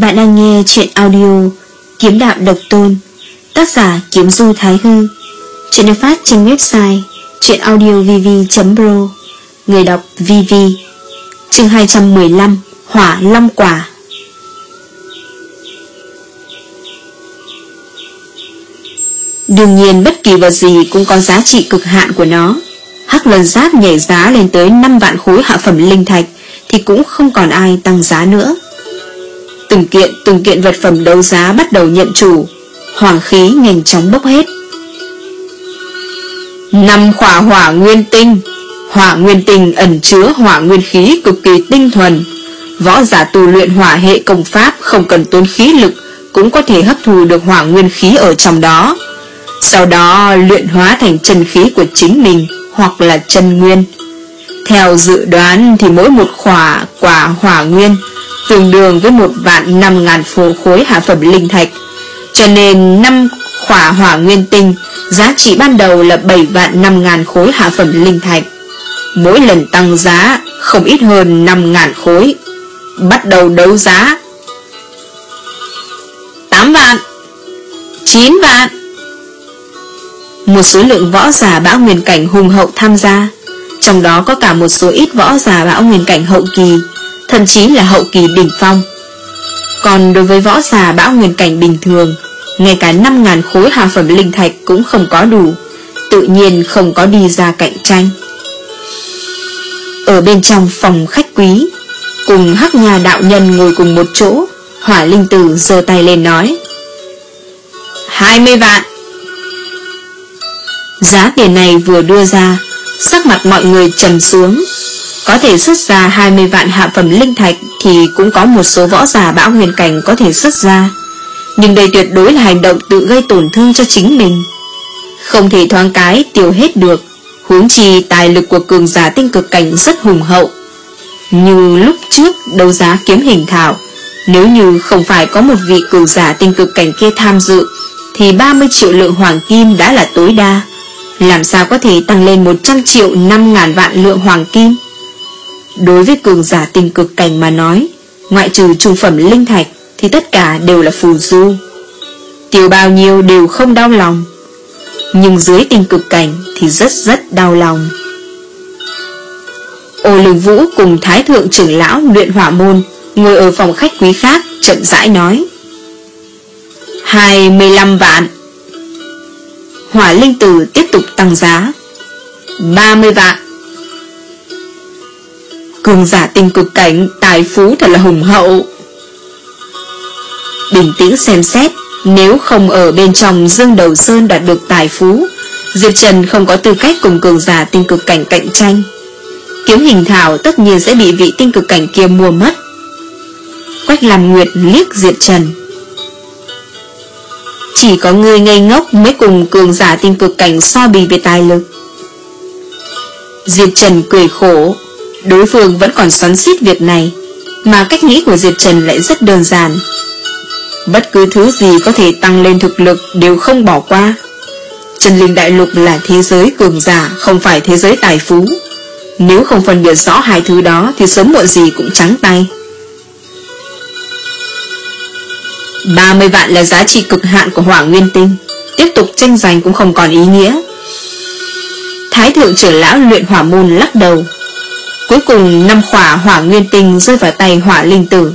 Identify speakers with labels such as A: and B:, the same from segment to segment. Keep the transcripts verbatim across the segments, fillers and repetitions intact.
A: Bạn đang nghe chuyện audio Kiếm Đạo Độc Tôn, tác giả Kiếm Du Thái Hư. Chuyện được phát trên website chuyenaudiovv chấm pro. Người đọc vê vê. Chương hai trăm mười lăm, Hỏa Long Quả. Đương nhiên bất kỳ vật gì cũng có giá trị cực hạn của nó. Hắc Luân Giáp nhảy giá lên tới năm vạn khối hạ phẩm linh thạch thì cũng không còn ai tăng giá nữa. Từng kiện từng kiện vật phẩm đấu giá bắt đầu nhận chủ, hoàng khí nhanh chóng bốc hết. Năm khỏa hỏa nguyên tinh. Hỏa nguyên tinh ẩn chứa hỏa nguyên khí cực kỳ tinh thuần. Võ giả tu luyện hỏa hệ công pháp không cần tốn khí lực cũng có thể hấp thu được hỏa nguyên khí ở trong đó, sau đó luyện hóa thành chân khí của chính mình hoặc là chân nguyên. Theo dự đoán thì mỗi một khỏa quả hỏa nguyên tương đương với một vạn năm ngàn phổ khối hạ phẩm linh thạch, cho nên năm khỏa hỏa nguyên tinh giá trị ban đầu là bảy vạn năm ngàn khối hạ phẩm linh thạch. Mỗi lần tăng giá không ít hơn năm ngàn khối. Bắt đầu đấu giá. Tám vạn, chín vạn. Một số lượng võ giả bão nguyên cảnh hùng hậu tham gia, trong đó có cả một số ít võ giả bão nguyên cảnh hậu kỳ, thậm chí là hậu kỳ đỉnh phong. Còn đối với võ giả bão nguyên cảnh bình thường, ngay cả năm ngàn khối hạ phẩm linh thạch cũng không có đủ, tự nhiên không có đi ra cạnh tranh. Ở bên trong phòng khách quý, cùng Hắc Nha đạo nhân ngồi cùng một chỗ, Hỏa Linh Tử giơ tay lên nói: Hai mươi vạn. Giá tiền này vừa đưa ra, sắc mặt mọi người trầm xuống. Có thể xuất ra hai mươi vạn hạ phẩm linh thạch thì cũng có một số võ giả bão huyền cảnh có thể xuất ra, nhưng đây tuyệt đối là hành động tự gây tổn thương cho chính mình, không thể thoáng cái tiêu hết được. Huống chi tài lực của cường giả tinh cực cảnh rất hùng hậu. Như lúc trước đấu giá kiếm hình thảo, nếu như không phải có một vị cường giả tinh cực cảnh kia tham dự thì ba mươi triệu lượng hoàng kim đã là tối đa, làm sao có thể tăng lên một trăm triệu năm ngàn vạn lượng hoàng kim. Đối với cường giả tinh cực cảnh mà nói, ngoại trừ trung phẩm linh thạch thì tất cả đều là phù du, tiêu bao nhiêu đều không đau lòng. Nhưng dưới tinh cực cảnh thì rất rất đau lòng. Ô Lương Vũ cùng Thái Thượng trưởng lão luyện hỏa môn ngồi ở phòng khách quý khác, chậm rãi nói: Hai mươi lăm vạn. Hỏa Linh Tử tiếp tục tăng giá: Ba mươi vạn. Cường giả tinh cực cảnh tài phú thật là hùng hậu. Bình tĩnh xem xét, nếu không ở bên trong Dương Đầu Sơn đạt được tài phú, Diệp Trần không có tư cách cùng cường giả tinh cực cảnh cạnh tranh. Kiếm hình thảo tất nhiên sẽ bị vị tinh cực cảnh kia mua mất. Quách Lam Nguyệt liếc Diệp Trần: Chỉ có người ngây ngốc mới cùng cường giả tinh cực cảnh so bì về tài lực. Diệp Trần cười khổ. Đối phương vẫn còn xoắn xuýt việc này, mà cách nghĩ của Diệp Trần lại rất đơn giản. Bất cứ thứ gì có thể tăng lên thực lực đều không bỏ qua. Chân Linh Đại Lục là thế giới cường giả, không phải thế giới tài phú. Nếu không phân biệt rõ hai thứ đó thì sớm muộn gì cũng trắng tay. Ba mươi vạn là giá trị cực hạn của hỏa nguyên tinh, tiếp tục tranh giành cũng không còn ý nghĩa. Thái Thượng trưởng lão luyện hỏa môn lắc đầu. Cuối cùng năm khỏa hỏa nguyên tinh rơi vào tay Hỏa Linh Tử.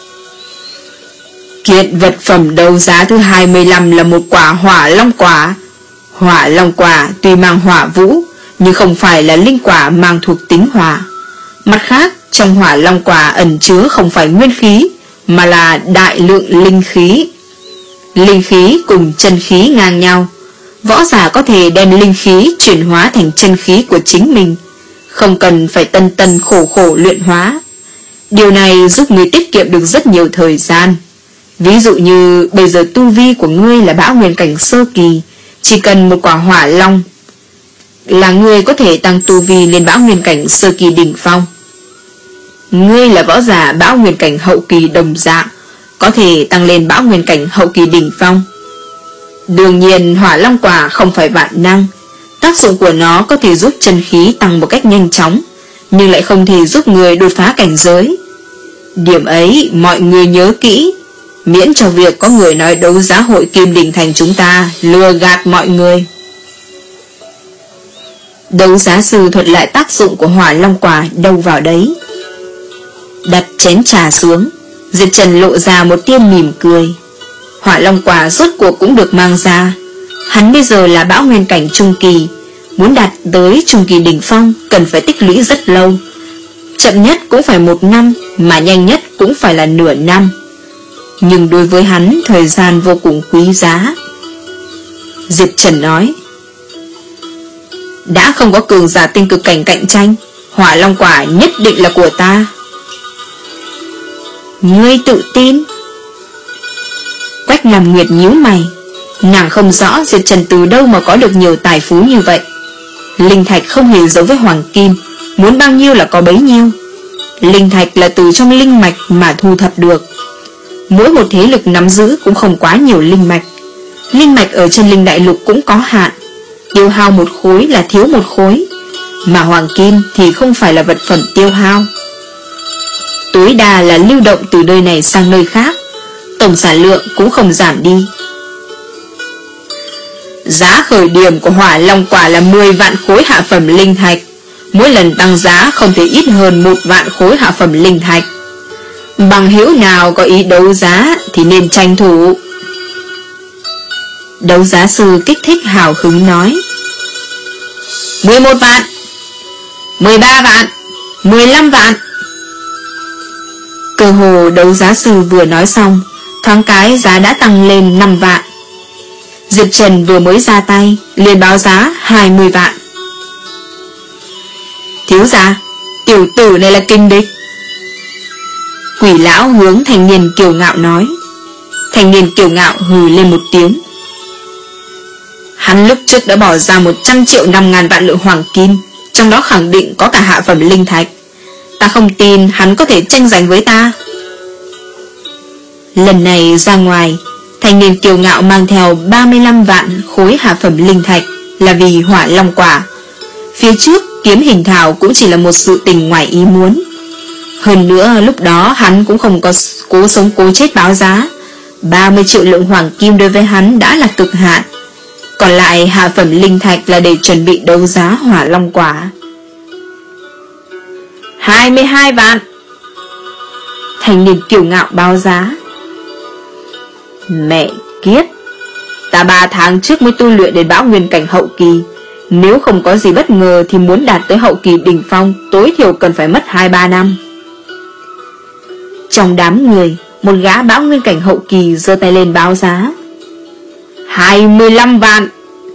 A: Kiện vật phẩm đấu giá thứ hai mươi lăm là một quả hỏa long quả. Hỏa long quả tuy mang hỏa vũ, nhưng không phải là linh quả mang thuộc tính hỏa. Mặt khác, trong hỏa long quả ẩn chứa không phải nguyên khí, mà là đại lượng linh khí. Linh khí cùng chân khí ngang nhau. Võ giả có thể đem linh khí chuyển hóa thành chân khí của chính mình, không cần phải tân tân khổ khổ luyện hóa. Điều này giúp người tiết kiệm được rất nhiều thời gian. Ví dụ như bây giờ tu vi của ngươi là bão nguyên cảnh sơ kỳ, chỉ cần một quả hỏa long là ngươi có thể tăng tu vi lên bão nguyên cảnh sơ kỳ đỉnh phong. Ngươi là võ giả bão nguyên cảnh hậu kỳ đồng dạng, có thể tăng lên bão nguyên cảnh hậu kỳ đỉnh phong. Đương nhiên hỏa long quả không phải vạn năng, tác dụng của nó có thể giúp chân khí tăng một cách nhanh chóng, nhưng lại không thể giúp người đột phá cảnh giới. Điểm ấy mọi người nhớ kỹ. miễn cho việc có người nói đấu giá hội Kim Đình Thành chúng ta lừa gạt mọi người. Đấu giá sư thuật lại tác dụng của hỏa long quả đâu vào đấy. Đặt chén trà xuống, Diệp Trần lộ ra một tia mỉm cười. Hỏa long quả rốt cuộc cũng được mang ra. Hắn bây giờ là bão nguyên cảnh trung kỳ, muốn đạt tới trung kỳ đỉnh phong cần phải tích lũy rất lâu. Chậm nhất cũng phải một năm, mà nhanh nhất cũng phải là nửa năm. Nhưng đối với hắn, thời gian vô cùng quý giá. Diệp Trần nói, đã không có cường giả tinh cực cảnh cạnh tranh, hỏa long quả nhất định là của ta. Ngươi tự tin? Quách Làm Nguyệt nhíu mày. Nàng không rõ Diệp Trần từ đâu mà có được nhiều tài phú như vậy. Linh thạch không hề giống với hoàng kim, muốn bao nhiêu là có bấy nhiêu. Linh thạch là từ trong linh mạch mà thu thập được. Mỗi một thế lực nắm giữ cũng không quá nhiều linh mạch. Linh mạch ở trên linh đại lục cũng có hạn, tiêu hao một khối là thiếu một khối, mà hoàng kim thì không phải là vật phẩm tiêu hao. Tối đa là lưu động từ nơi này sang nơi khác, tổng sản lượng cũng không giảm đi. Giá khởi điểm của hỏa long quả là mười vạn khối hạ phẩm linh thạch, mỗi lần tăng giá không thể ít hơn một vạn khối hạ phẩm linh thạch. Bằng hữu nào có ý đấu giá thì nên tranh thủ. Đấu giá sư kích thích hào hứng nói, mười một vạn, mười ba vạn, mười lăm vạn. Cơ hồ đấu giá sư vừa nói xong, thoáng cái giá đã tăng lên năm vạn. Diệp Trần vừa mới ra tay liền báo giá hai mươi vạn. Thiếu gia, tiểu tử này là kinh địch. Quỷ lão hướng thanh niên kiêu ngạo nói. Thanh niên kiêu ngạo hừ lên một tiếng. Hắn lúc trước đã bỏ ra một trăm triệu năm ngàn vạn lượng hoàng kim, trong đó khẳng định có cả hạ phẩm linh thạch. Ta không tin hắn có thể tranh giành với ta. Lần này ra ngoài, thanh niên kiêu ngạo mang theo ba mươi lăm vạn khối hạ phẩm linh thạch là vì hỏa long quả. Phía trước kiếm hình thảo cũng chỉ là một sự tình ngoài ý muốn. Hơn nữa lúc đó hắn cũng không có cố sống cố chết báo giá. Ba mươi triệu lượng hoàng kim đối với hắn đã là cực hạn. Còn lại hạ phẩm linh thạch là để chuẩn bị đấu giá hỏa long quả. Hai mươi hai vạn. Thanh niên kiêu ngạo báo giá. Mẹ kiếp, ta ba tháng trước mới tu luyện đến bão nguyên cảnh hậu kỳ, nếu không có gì bất ngờ thì muốn đạt tới hậu kỳ đỉnh phong tối thiểu cần phải mất hai ba năm. Trong đám người, một gã bão nguyên cảnh hậu kỳ giơ tay lên báo giá. Hai mươi lăm vạn.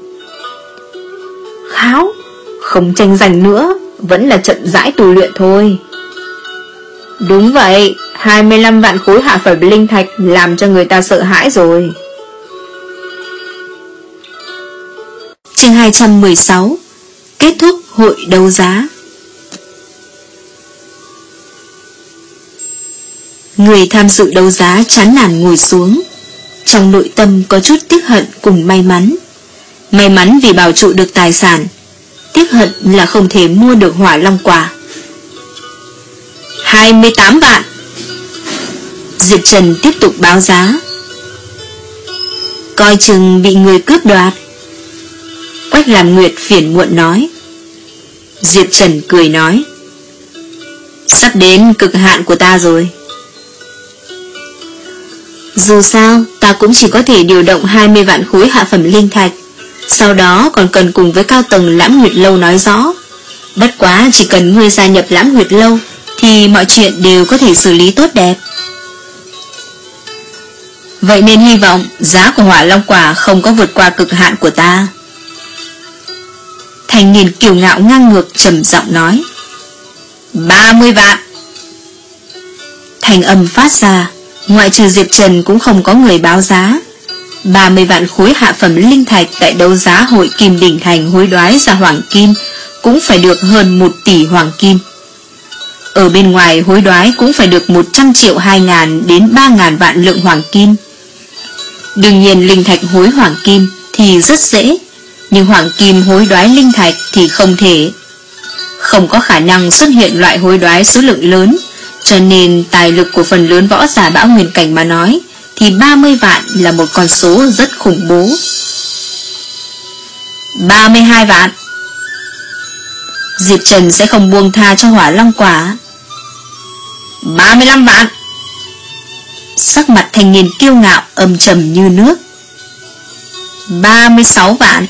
A: Kháo, không tranh giành nữa, vẫn là trận rãi tu luyện thôi. Đúng vậy, hai mươi lăm vạn khối hạ phẩm linh thạch làm cho người ta sợ hãi rồi. Chương hai trăm mười sáu. Kết thúc hội đấu giá. Người tham dự đấu giá chán nản ngồi xuống, trong nội tâm có chút tiếc hận cùng may mắn. May mắn vì bảo trụ được tài sản, tiếc hận là không thể mua được hỏa long quả. Hai mươi tám vạn. Diệp Trần tiếp tục báo giá. Coi chừng bị người cướp đoạt. Quách Làm Nguyệt phiền muộn nói. Diệp Trần cười nói, sắp đến cực hạn của ta rồi. Dù sao ta cũng chỉ có thể điều động hai mươi vạn khối hạ phẩm linh thạch, sau đó còn cần cùng với cao tầng Lãm Nguyệt Lâu nói rõ. Bất quá chỉ cần ngươi gia nhập Lãm Nguyệt Lâu thì mọi chuyện đều có thể xử lý tốt đẹp. Vậy nên hy vọng giá của hỏa long quả không có vượt qua cực hạn của ta. Thanh niên kiêu ngạo ngang ngược trầm giọng nói. Ba mươi vạn. Thành âm phát ra, ngoại trừ Diệp Trần cũng không có người báo giá. Ba mươi vạn khối hạ phẩm linh thạch tại đấu giá hội Kim Đỉnh Thành hối đoái ra hoàng kim cũng phải được hơn một tỷ hoàng kim. Ở bên ngoài hối đoái cũng phải được một trăm triệu hai ngàn đến ba ngàn vạn lượng hoàng kim. Đương nhiên linh thạch hối hoàng kim thì rất dễ, nhưng hoàng kim hối đoái linh thạch thì không thể. Không có khả năng xuất hiện loại hối đoái số lượng lớn, cho nên tài lực của phần lớn võ giả bão nguyên cảnh mà nói thì ba mươi vạn là một con số rất khủng bố. ba mươi hai vạn. Diệp Trần sẽ không buông tha cho Hỏa Long Quả. ba mươi lăm vạn. Sắc mặt thanh niên kiêu ngạo âm trầm như nước. ba mươi sáu vạn.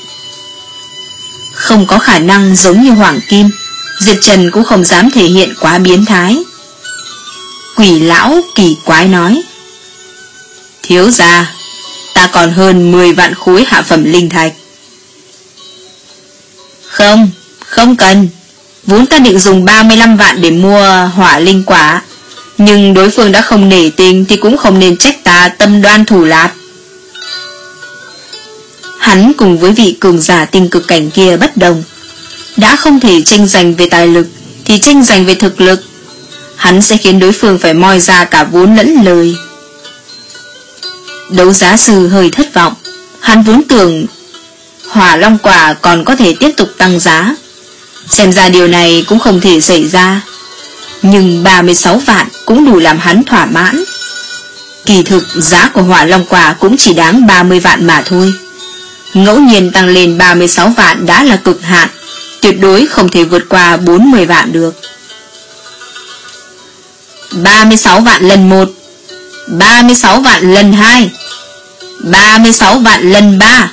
A: Không có khả năng giống như Hoàng Kim, Diệp Trần cũng không dám thể hiện quá biến thái. Quỷ lão kỳ quái nói: thiếu gia, ta còn hơn mười vạn khối hạ phẩm linh thạch. Không, không cần. Vốn ta định dùng ba mươi lăm vạn để mua hỏa linh quả, nhưng đối phương đã không nể tình thì cũng không nên trách ta tâm đoan thủ lạp. Hắn cùng với vị cường giả tinh cực cảnh kia bất đồng. Đã không thể tranh giành về tài lực thì tranh giành về thực lực. Hắn sẽ khiến đối phương phải moi ra cả vốn lẫn lời. Đấu giá sư hơi thất vọng. Hắn vốn tưởng Hỏa Long Quả còn có thể tiếp tục tăng giá. Xem ra điều này cũng không thể xảy ra. Nhưng ba mươi sáu vạn cũng đủ làm hắn thỏa mãn. Kỳ thực giá của Hỏa Long Quả cũng chỉ đáng ba mươi vạn mà thôi. Ngẫu nhiên tăng lên ba mươi sáu vạn đã là cực hạn, tuyệt đối không thể vượt qua bốn mươi vạn được. ba mươi sáu vạn lần một, ba mươi sáu vạn lần hai, ba mươi sáu vạn lần ba.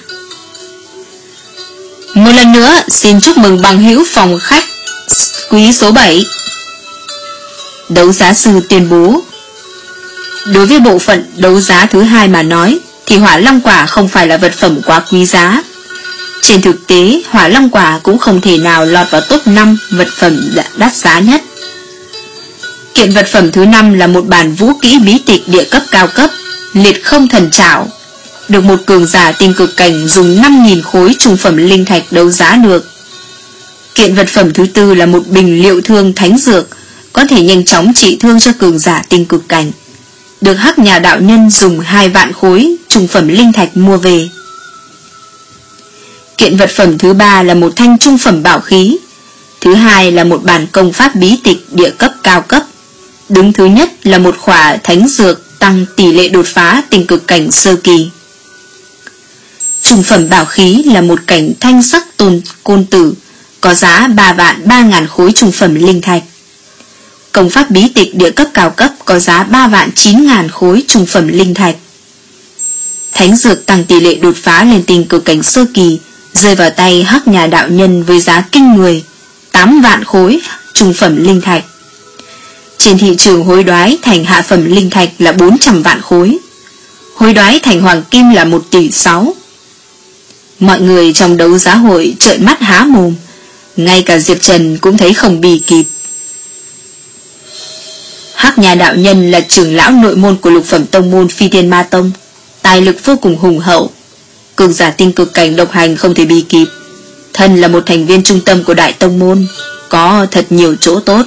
A: Một lần nữa xin chúc mừng bằng hữu phòng khách quý số bảy. Đấu giá sư tuyên bố. Đối với bộ phận đấu giá thứ hai mà nói thì Hỏa Long Quả không phải là vật phẩm quá quý giá. Trên thực tế, Hỏa Long Quả cũng không thể nào lọt vào top năm vật phẩm đắt giá nhất. Kiện vật phẩm thứ năm là một bản vũ kỹ bí tịch địa cấp cao cấp, liệt không thần trảo, được một cường giả tinh cực cảnh dùng năm nghìn khối trung phẩm linh thạch đấu giá được. Kiện vật phẩm thứ tư là một bình liệu thương thánh dược, có thể nhanh chóng trị thương cho cường giả tinh cực cảnh, được Hắc Nhà đạo nhân dùng hai vạn khối trung phẩm linh thạch mua về. Kiện vật phẩm thứ ba là một thanh trung phẩm bảo khí. Thứ hai là một bản công pháp bí tịch địa cấp cao cấp. Đứng thứ nhất là một khỏa thánh dược tăng tỷ lệ đột phá tinh cực cảnh sơ kỳ. Trung phẩm bảo khí là một cảnh thanh sắc tôn côn tử, có giá ba vạn ba ngàn khối trung phẩm linh thạch. Công pháp bí tịch địa cấp cao cấp có giá ba vạn chín ngàn khối trung phẩm linh thạch. Thánh dược tăng tỷ lệ đột phá lên tinh cực cảnh sơ kỳ, rơi vào tay Hắc Nhà đạo nhân với giá kinh người tám vạn khối trung phẩm linh thạch. Trên thị trường hối đoái thành hạ phẩm linh thạch là bốn trăm vạn khối, hối đoái thành hoàng kim là một tỷ sáu. Mọi người trong đấu giá hội trợn mắt há mồm, ngay cả Diệp Trần cũng thấy không bì kịp. Hắc Nhà đạo nhân là trưởng lão nội môn của lục phẩm tông môn Phi Thiên Ma Tông, tài lực vô cùng hùng hậu, cường giả tinh cực cảnh độc hành không thể bì kịp. Thân là một thành viên trung tâm của đại tông môn, có thật nhiều chỗ tốt.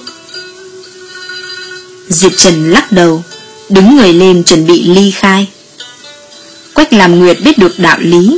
A: Diệp Trần lắc đầu, đứng người lên chuẩn bị ly khai. Quách Làm Nguyệt biết được đạo lý.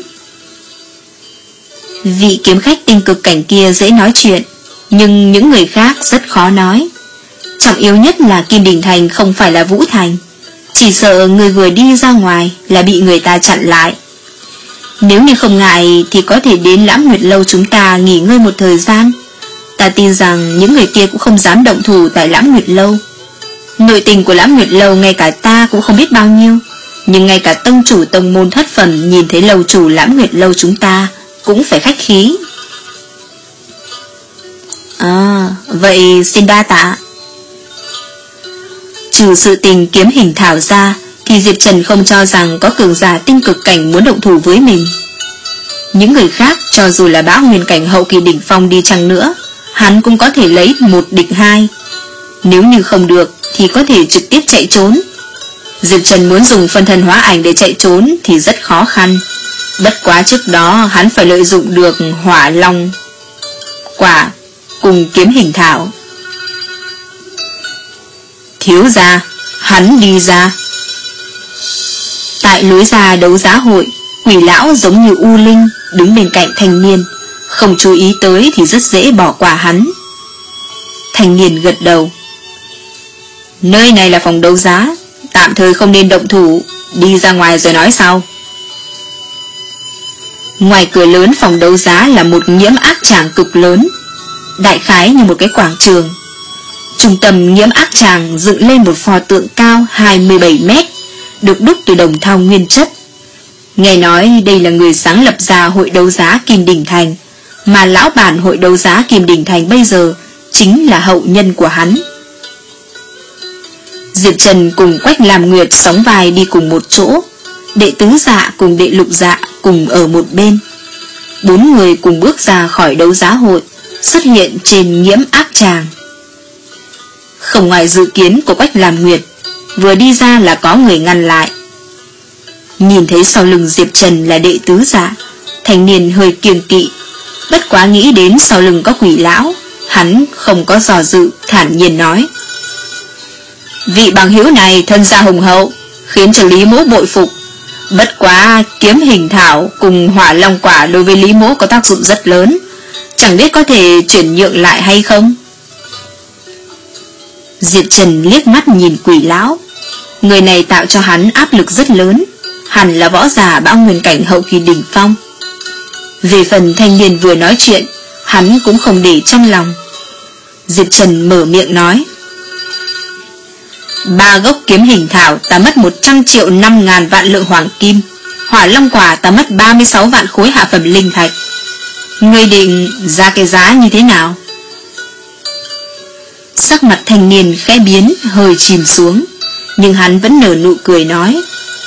A: Vị kiếm khách tinh cực cảnh kia dễ nói chuyện, nhưng những người khác rất khó nói. Trọng yếu nhất là Kim Đình Thành không phải là Vũ Thành, chỉ sợ người vừa đi ra ngoài là bị người ta chặn lại. Nếu như không ngại thì có thể đến Lãm Nguyệt Lâu chúng ta nghỉ ngơi một thời gian. Ta tin rằng những người kia cũng không dám động thủ tại Lãm Nguyệt Lâu. Nội tình của Lãm Nguyệt Lâu ngay cả ta cũng không biết bao nhiêu, nhưng ngay cả tông chủ tông môn thất phẩm nhìn thấy lầu chủ Lãm Nguyệt Lâu chúng ta cũng phải khách khí. À, vậy xin đa tạ. Trừ sự tình kiếm hình thảo ra thì Diệp Trần không cho rằng có cường giả tinh cực cảnh muốn động thủ với mình. Những người khác cho dù là bão nguyên cảnh hậu kỳ đỉnh phong đi chăng nữa, hắn cũng có thể lấy một địch hai. Nếu như không được thì có thể trực tiếp chạy trốn. Diệp Trần muốn dùng phân thân hóa ảnh để chạy trốn thì rất khó khăn. Bất quá trước đó hắn phải lợi dụng được Hỏa Long Quả cùng kiếm hình thảo. Thiếu gia, hắn đi ra. Tại lối ra đấu giá hội, Quỷ lão giống như u linh đứng bên cạnh thanh niên, không chú ý tới thì rất dễ bỏ qua hắn. Thanh niên gật đầu. Nơi này là phòng đấu giá, tạm thời không nên động thủ, Đi ra ngoài rồi nói sau. Ngoài cửa lớn phòng đấu giá là một nhiễm ác tràng cực lớn, đại khái như một cái quảng trường. Trung tâm nhiễm ác tràng dựng lên một pho tượng cao hai mươi bảy mét, được đúc từ đồng thau nguyên chất. Nghe nói đây là người sáng lập ra hội đấu giá Kim Đình Thành, mà lão bản hội đấu giá Kim Đình Thành bây giờ chính là hậu nhân của hắn. Diệp Trần cùng Quách Lam Nguyệt sóng vai đi cùng một chỗ, đệ tứ dạ cùng đệ lục dạ cùng ở một bên. Bốn người cùng bước ra khỏi đấu giá hội, xuất hiện trên nhiễm ác tràng. Không ngoài dự kiến của Quách Lam Nguyệt, vừa đi ra là có người ngăn lại. Nhìn thấy sau lưng Diệp Trần là đệ tứ dạ, thanh niên hơi kiêng kỵ, bất quá nghĩ đến sau lưng có quỷ lão, hắn không có dò dự, thản nhiên nói: vị bằng hữu này thân gia hùng hậu, khiến cho Lý Mỗ bội phục. Bất quá kiếm hình thảo cùng hỏa long quả đối với Lý Mỗ có tác dụng rất lớn, chẳng biết có thể chuyển nhượng lại hay không. Diệp Trần liếc mắt nhìn quỷ lão, người này tạo cho hắn áp lực rất lớn, hẳn là võ giả bão nguyên cảnh hậu kỳ đỉnh phong. Về phần thanh niên vừa nói chuyện, hắn cũng không để trong lòng. Diệp Trần mở miệng nói: ba gốc kiếm hình thảo ta mất một trăm triệu năm ngàn vạn lượng hoàng kim, hỏa long quả ta mất ba mươi sáu vạn khối hạ phẩm linh thạch. Ngươi định ra cái giá như thế nào? Sắc mặt thanh niên khẽ biến, hơi chìm xuống, nhưng hắn vẫn nở nụ cười nói: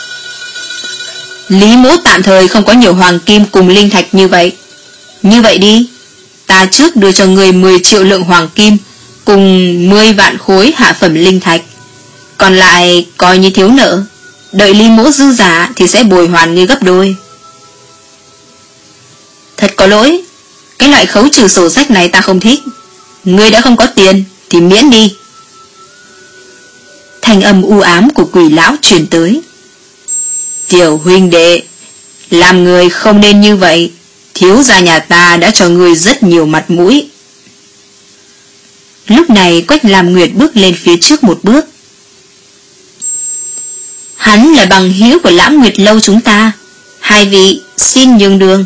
A: Lý Mỗ tạm thời không có nhiều hoàng kim cùng linh thạch như vậy. Như vậy đi, ta trước đưa cho người mười triệu lượng hoàng kim cùng mười vạn khối hạ phẩm linh thạch, còn lại coi như thiếu nợ, đợi Lý Mỗ dư giả thì sẽ bồi hoàn ngươi gấp đôi. Thật có lỗi, cái loại khấu trừ sổ sách này ta không thích. Ngươi đã không có tiền thì miễn đi. Thanh âm u ám của quỷ lão truyền tới: Tiểu huynh đệ, làm người không nên như vậy, thiếu gia nhà ta đã cho ngươi rất nhiều mặt mũi. Lúc này Quách Lam Nguyệt bước lên phía trước một bước. Hắn là bằng hữu của Lãm Nguyệt lâu chúng ta, hai vị xin nhường đường.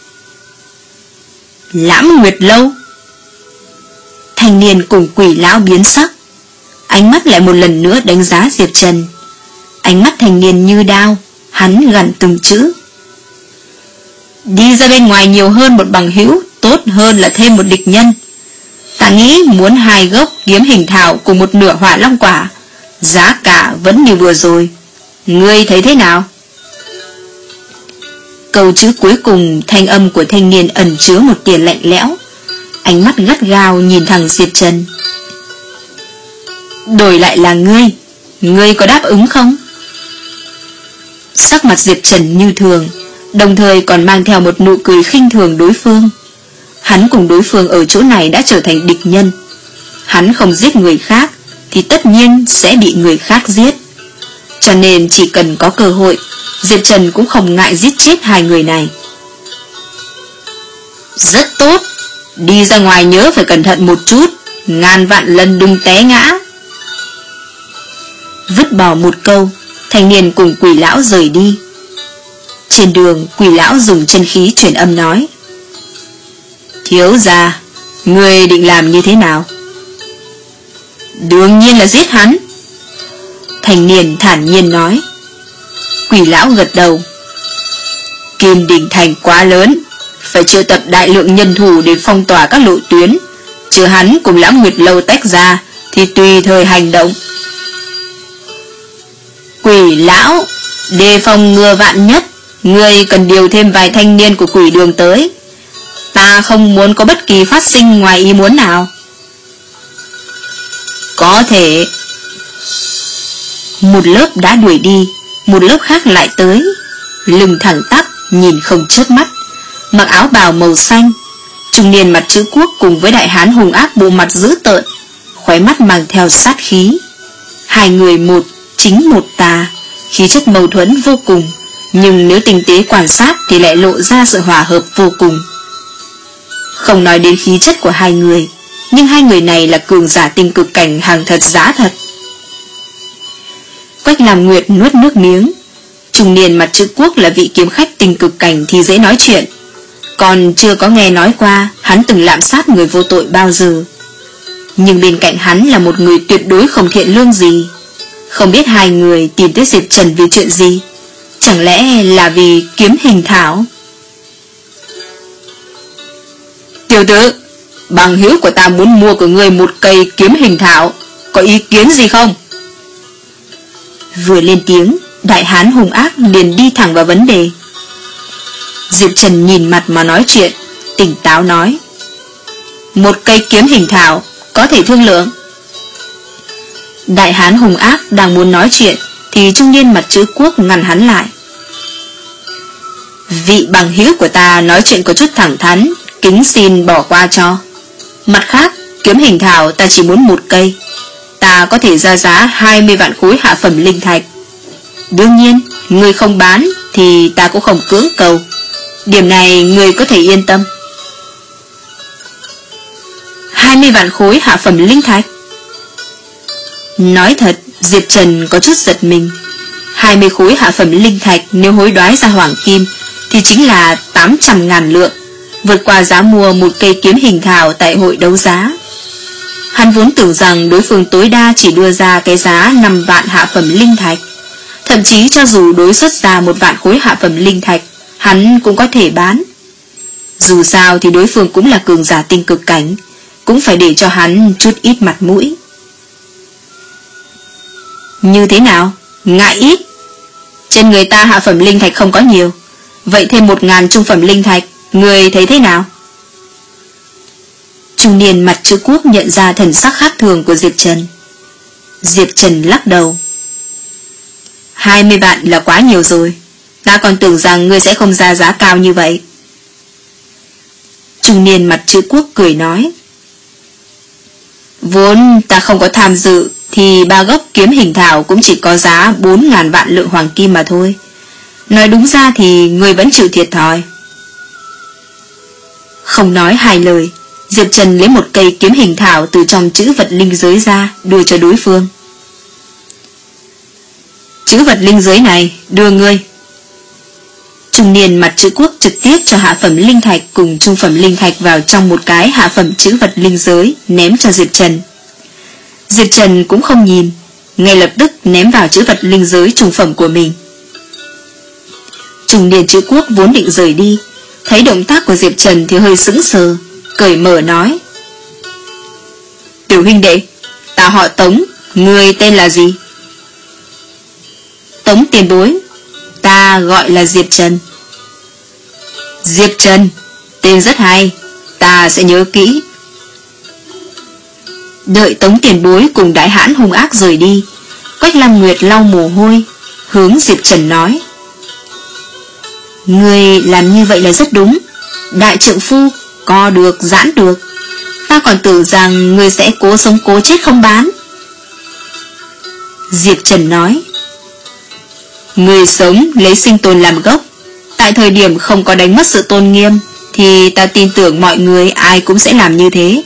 A: Lãm Nguyệt lâu? Thanh niên cùng quỷ lão biến sắc, ánh mắt lại một lần nữa đánh giá Diệp Trần. Ánh mắt thanh niên như đao, hắn gằn từng chữ: đi ra bên ngoài nhiều hơn một bằng hữu, tốt hơn là thêm một địch nhân. Ta nghĩ muốn hai gốc kiếm hình thảo cùng một nửa hỏa long quả, giá cả vẫn như vừa rồi. Ngươi thấy thế nào? Câu chữ cuối cùng, thanh âm của thanh niên ẩn chứa một tia lạnh lẽo, ánh mắt gắt gao nhìn thẳng Diệp Trần. Đổi lại là ngươi, ngươi có đáp ứng không? Sắc mặt Diệp Trần như thường, đồng thời còn mang theo một nụ cười khinh thường đối phương. Hắn cùng đối phương ở chỗ này đã trở thành địch nhân. Hắn không giết người khác thì tất nhiên sẽ bị người khác giết, cho nên chỉ cần có cơ hội, Diệp Trần cũng không ngại giết chết hai người này. Rất tốt, đi ra ngoài nhớ phải cẩn thận một chút, ngàn vạn lần đừng té ngã. Vứt bỏ một câu, thanh niên cùng quỷ lão rời đi. Trên đường, quỷ lão dùng chân khí truyền âm nói: thiếu gia, ngươi định làm như thế nào? Đương nhiên là giết hắn. Thanh niên thản nhiên nói. Quỷ lão gật đầu. Kim Đình Thành quá lớn, phải triệu tập đại lượng nhân thủ để phong tỏa các lộ tuyến, trừ hắn cùng Lãm Nguyệt lâu tách ra thì tùy thời hành động. Quỷ lão, đề phòng ngừa vạn nhất, ngươi cần điều thêm vài thanh niên của quỷ đường tới. Ta không muốn có bất kỳ phát sinh ngoài ý muốn nào. Có thể. Một lớp đã đuổi đi, một lớp khác lại tới, lưng thẳng tắp, nhìn không chớp mắt, mặc áo bào màu xanh, trung niên mặt chữ quốc cùng với đại hán hung ác bộ mặt dữ tợn, khóe mắt mang theo sát khí. Hai người một chính một tà, khí chất mâu thuẫn vô cùng, nhưng nếu tinh tế quan sát thì lại lộ ra sự hòa hợp vô cùng. Không nói đến khí chất của hai người, nhưng hai người này là cường giả tinh cực cảnh hàng thật giá thật. Quách Lam Nguyệt nuốt nước miếng, Trung niên mặt chữ Quốc là vị kiếm khách tình cực cảnh thì dễ nói chuyện, còn chưa có nghe nói qua hắn từng lạm sát người vô tội bao giờ. Nhưng bên cạnh hắn là một người tuyệt đối không thiện lương gì. Không biết hai người tìm tới Diệp Trần vì chuyện gì? Chẳng lẽ là vì kiếm hình thảo? Tiểu tử, bằng hữu của ta muốn mua của ngươi một cây kiếm hình thảo, có ý kiến gì không? Vừa lên tiếng, đại hán hung ác liền đi thẳng vào vấn đề. Diệp Trần nhìn mặt mà nói chuyện, tỉnh táo nói: một cây kiếm hình thảo, có thể thương lượng. Đại hán hung ác đang muốn nói chuyện thì trung niên mặt chữ Quốc ngăn hắn lại. Vị bằng hữu của ta nói chuyện có chút thẳng thắn, kính xin bỏ qua cho. Mặt khác, kiếm hình thảo ta chỉ muốn một cây, ta có thể ra giá hai mươi vạn khối hạ phẩm linh thạch. Đương nhiên, người không bán thì ta cũng không cưỡng cầu, điểm này người có thể yên tâm. Hai mươi vạn khối hạ phẩm linh thạch. Nói thật, Diệp Trần có chút giật mình. Hai mươi khối hạ phẩm linh thạch nếu hối đoái ra hoàng kim thì chính là tám trăm ngàn lượng, vượt qua giá mua một cây kiếm hình thảo tại hội đấu giá. Hắn vốn tưởng rằng đối phương tối đa chỉ đưa ra cái giá năm vạn hạ phẩm linh thạch. Thậm chí cho dù đối xuất ra một vạn khối hạ phẩm linh thạch, hắn cũng có thể bán. Dù sao thì đối phương cũng là cường giả tinh cực cảnh, cũng phải để cho hắn chút ít mặt mũi. Như thế nào? Ngại ít? Trên người ta hạ phẩm linh thạch không có nhiều, vậy thêm một ngàn trung phẩm linh thạch, người thấy thế nào? Trung niên mặt chữ Quốc nhận ra thần sắc khác thường của Diệp Trần. Diệp Trần lắc đầu. Hai mươi vạn là quá nhiều rồi, ta còn tưởng rằng ngươi sẽ không ra giá cao như vậy. Trung niên mặt chữ Quốc cười nói. Vốn ta không có tham dự thì ba gốc kiếm hình thảo cũng chỉ có giá bốn ngàn vạn lượng hoàng kim mà thôi. Nói đúng ra thì ngươi vẫn chịu thiệt thòi. Không nói hai lời, Diệp Trần lấy một cây kiếm hình thảo từ trong chữ vật linh giới ra, đưa cho đối phương. Chữ vật linh giới này đưa ngươi. Trung niên mặt chữ Quốc trực tiếp cho hạ phẩm linh thạch cùng trung phẩm linh thạch vào trong một cái hạ phẩm chữ vật linh giới, ném cho Diệp Trần. Diệp Trần cũng không nhìn, ngay lập tức ném vào chữ vật linh giới trung phẩm của mình. Trung niên chữ Quốc vốn định rời đi, thấy động tác của Diệp Trần thì hơi sững sờ, cởi mở nói. Tiểu huynh đệ, ta họ Tống, người tên là gì? Tống tiền bối, ta gọi là Diệp Trần. Diệp Trần, tên rất hay, ta sẽ nhớ kỹ. Đợi Tống tiền bối cùng đại hãn hung ác rời đi, Quách Lam Nguyệt lau mồ hôi, hướng Diệp Trần nói. Người làm như vậy là rất đúng, đại trượng phu, co được giãn được. Ta còn tưởng rằng người sẽ cố sống cố chết không bán. Diệp Trần nói. Người sống lấy sinh tồn làm gốc, tại thời điểm không có đánh mất sự tôn nghiêm thì ta tin tưởng mọi người ai cũng sẽ làm như thế.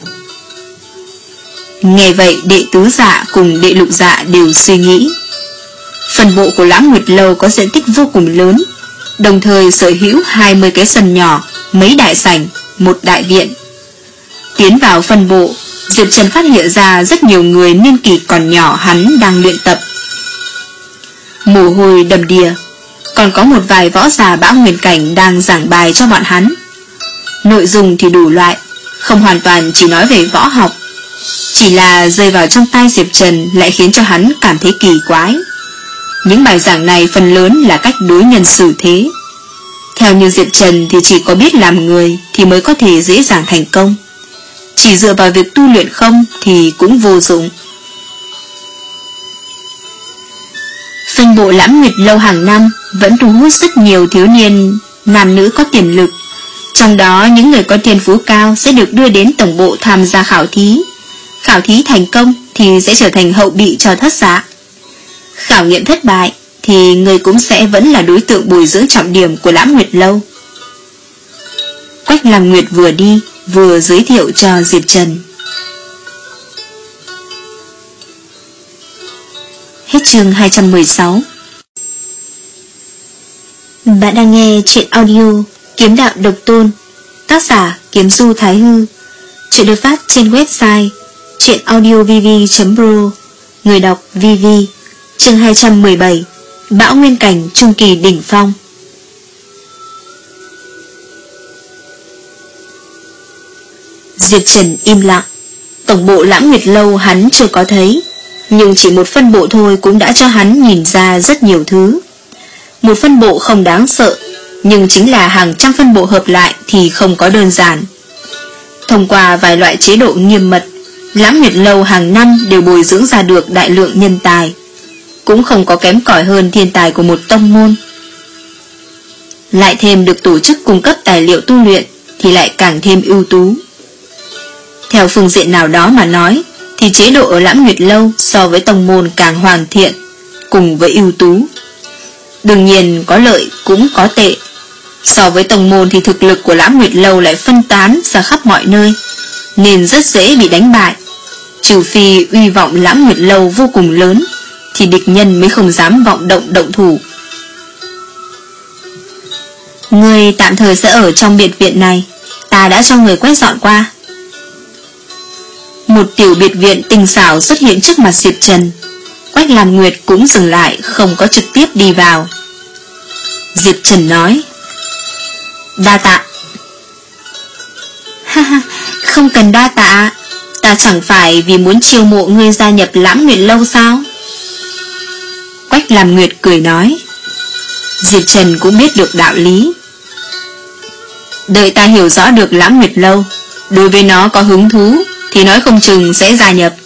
A: Nghe vậy đệ tứ dạ cùng đệ lục dạ đều suy nghĩ. Phần bộ của Lãng Nguyệt Lâu có diện tích vô cùng lớn, đồng thời sở hữu hai mươi cái sân nhỏ, mấy đại sảnh, một đại viện. Tiến vào phân bộ, Diệp Trần phát hiện ra rất nhiều người niên kỷ còn nhỏ hắn đang luyện tập. Mồ hôi đầm đìa, còn có một vài võ giả bão nguyên cảnh đang giảng bài cho bọn hắn. Nội dung thì đủ loại, không hoàn toàn chỉ nói về võ học, chỉ là rơi vào trong tai Diệp Trần lại khiến cho hắn cảm thấy kỳ quái. Những bài giảng này phần lớn là cách đối nhân xử thế. Theo như Diệp Trần thì chỉ có biết làm người thì mới có thể dễ dàng thành công, chỉ dựa vào việc tu luyện không thì cũng vô dụng. Phân bộ Lãng Nguyệt Lâu hàng năm vẫn thu hút rất nhiều thiếu niên nam nữ có tiềm lực, trong đó những người có thiên phú cao sẽ được đưa đến tổng bộ tham gia khảo thí. Khảo thí thành công thì sẽ trở thành hậu bị cho thất dạ. Khảo nghiệm thất bại thì người cũng sẽ vẫn là đối tượng bồi dưỡng trọng điểm của Lãng Nguyệt Lâu. Quách Lam Nguyệt vừa đi vừa giới thiệu cho Diệp Trần. Hết chương hai trăm mười sáu.
B: Bạn đang nghe truyện audio Kiếm Đạo Độc Tôn, tác giả Kiếm Du Thái Hư. Truyện được phát trên website truyện audio v v chấm pro. Người đọc Vivi. Chương hai trăm mười bảy, Bão Nguyên Cảnh Trung Kỳ Đỉnh Phong. Diệp Trần im lặng. Tổng bộ Lãng Nguyệt Lâu hắn chưa có thấy, nhưng chỉ một phân bộ thôi cũng đã cho hắn nhìn ra rất nhiều thứ. Một phân bộ không đáng sợ, nhưng chính là hàng trăm phân bộ hợp lại thì không có đơn giản. Thông qua vài loại chế độ nghiêm mật, Lãng Nguyệt Lâu hàng năm đều bồi dưỡng ra được đại lượng nhân tài, cũng không có kém cỏi hơn thiên tài của một tông môn. Lại thêm được tổ chức cung cấp tài liệu tu luyện thì lại càng thêm ưu tú. Theo phương diện nào đó mà nói, thì chế độ ở Lãng Nguyệt Lâu so với tông môn càng hoàn thiện, cùng với ưu tú. Đương nhiên có lợi cũng có tệ. So với tông môn thì thực lực của Lãng Nguyệt Lâu lại phân tán ra khắp mọi nơi, nên rất dễ bị đánh bại. Trừ phi uy vọng Lãng Nguyệt Lâu vô cùng lớn, thì địch nhân mới không dám vọng động động thủ. Người tạm thời sẽ ở trong biệt viện này, ta đã cho người quét dọn qua. Một tiểu biệt viện tinh xảo xuất hiện trước mặt Diệp Trần. Quách Lam Nguyệt cũng dừng lại, không có trực tiếp đi vào. Diệp Trần nói: đa tạ. Ha ha, không cần đa tạ, ta chẳng phải vì muốn chiêu mộ ngươi gia nhập Lãng Nguyệt Lâu sao? Quách Lam Nguyệt cười nói. Diệp Trần cũng biết được đạo lý. Đợi ta hiểu rõ được Lãng Nguyệt Lâu, đối với nó có hứng thú thì nói không chừng sẽ gia nhập.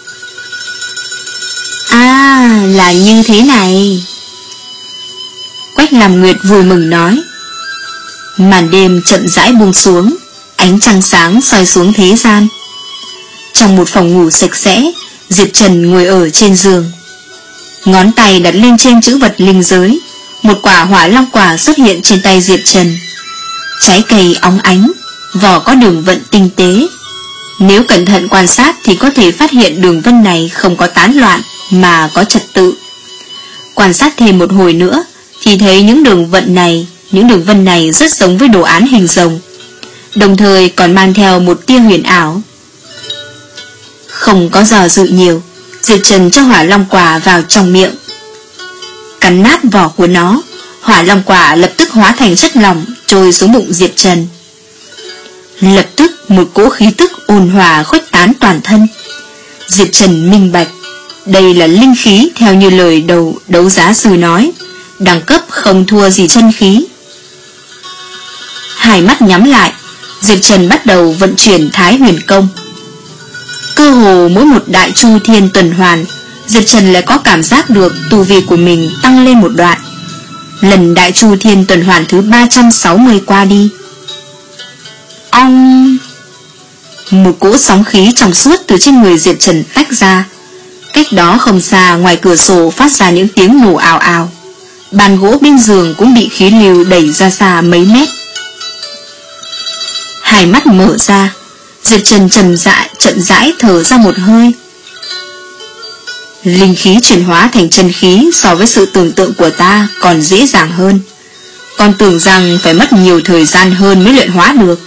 B: À, là như thế này. Quách Lam Nguyệt vui mừng nói. Màn đêm chậm rãi buông xuống, ánh trăng sáng soi xuống thế gian. Trong một phòng ngủ sạch sẽ, Diệp Trần ngồi ở trên giường. Ngón tay đặt lên trên chữ vật linh giới. Một quả hỏa long quả xuất hiện trên tay Diệp Trần. Trái cây óng ánh, vỏ có đường vân tinh tế. Nếu cẩn thận quan sát thì có thể phát hiện đường vân này không có tán loạn mà có trật tự. Quan sát thêm một hồi nữa thì thấy những đường vân này, những đường vân này rất giống với đồ án hình rồng, đồng thời còn mang theo một tia huyền ảo. Không có dò dự nhiều, Diệp Trần cho hỏa long quả vào trong miệng. Cắn nát vỏ của nó, hỏa long quả lập tức hóa thành chất lỏng trôi xuống bụng Diệp Trần. Lập tức một cỗ khí tức ôn hòa khuếch tán toàn thân. Diệp Trần minh bạch, đây là linh khí theo như lời đầu đấu giá sư nói, đẳng cấp không thua gì chân khí. Hai mắt nhắm lại, Diệp Trần bắt đầu vận chuyển Thái Huyền Công. Cơ hồ mỗi một đại chu thiên tuần hoàn, Diệp Trần lại có cảm giác được tu vi của mình tăng lên một đoạn. Lần đại chu thiên tuần hoàn thứ ba trăm sáu mươi qua đi. Ong! Một cỗ sóng khí trong suốt từ trên người Diệp Trần tách ra. Cách đó không xa, ngoài cửa sổ phát ra những tiếng nổ ào ào. Bàn gỗ bên giường cũng bị khí lưu đẩy ra xa mấy mét. Hai mắt mở ra, Diệp Trần chậm rãi, chậm rãi thở ra một hơi. Linh khí chuyển hóa thành chân khí so với sự tưởng tượng của ta còn dễ dàng hơn. Còn tưởng rằng phải mất nhiều thời gian hơn mới luyện hóa được.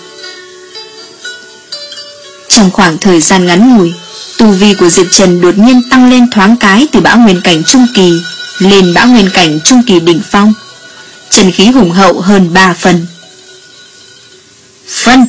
B: Trong khoảng thời gian ngắn ngủi, tu vi của Diệp Trần đột nhiên tăng lên thoáng cái từ Bão Nguyên Cảnh Trung Kỳ lên Bão Nguyên Cảnh Trung Kỳ đỉnh phong. Chân khí hùng hậu hơn ba phần. Phân!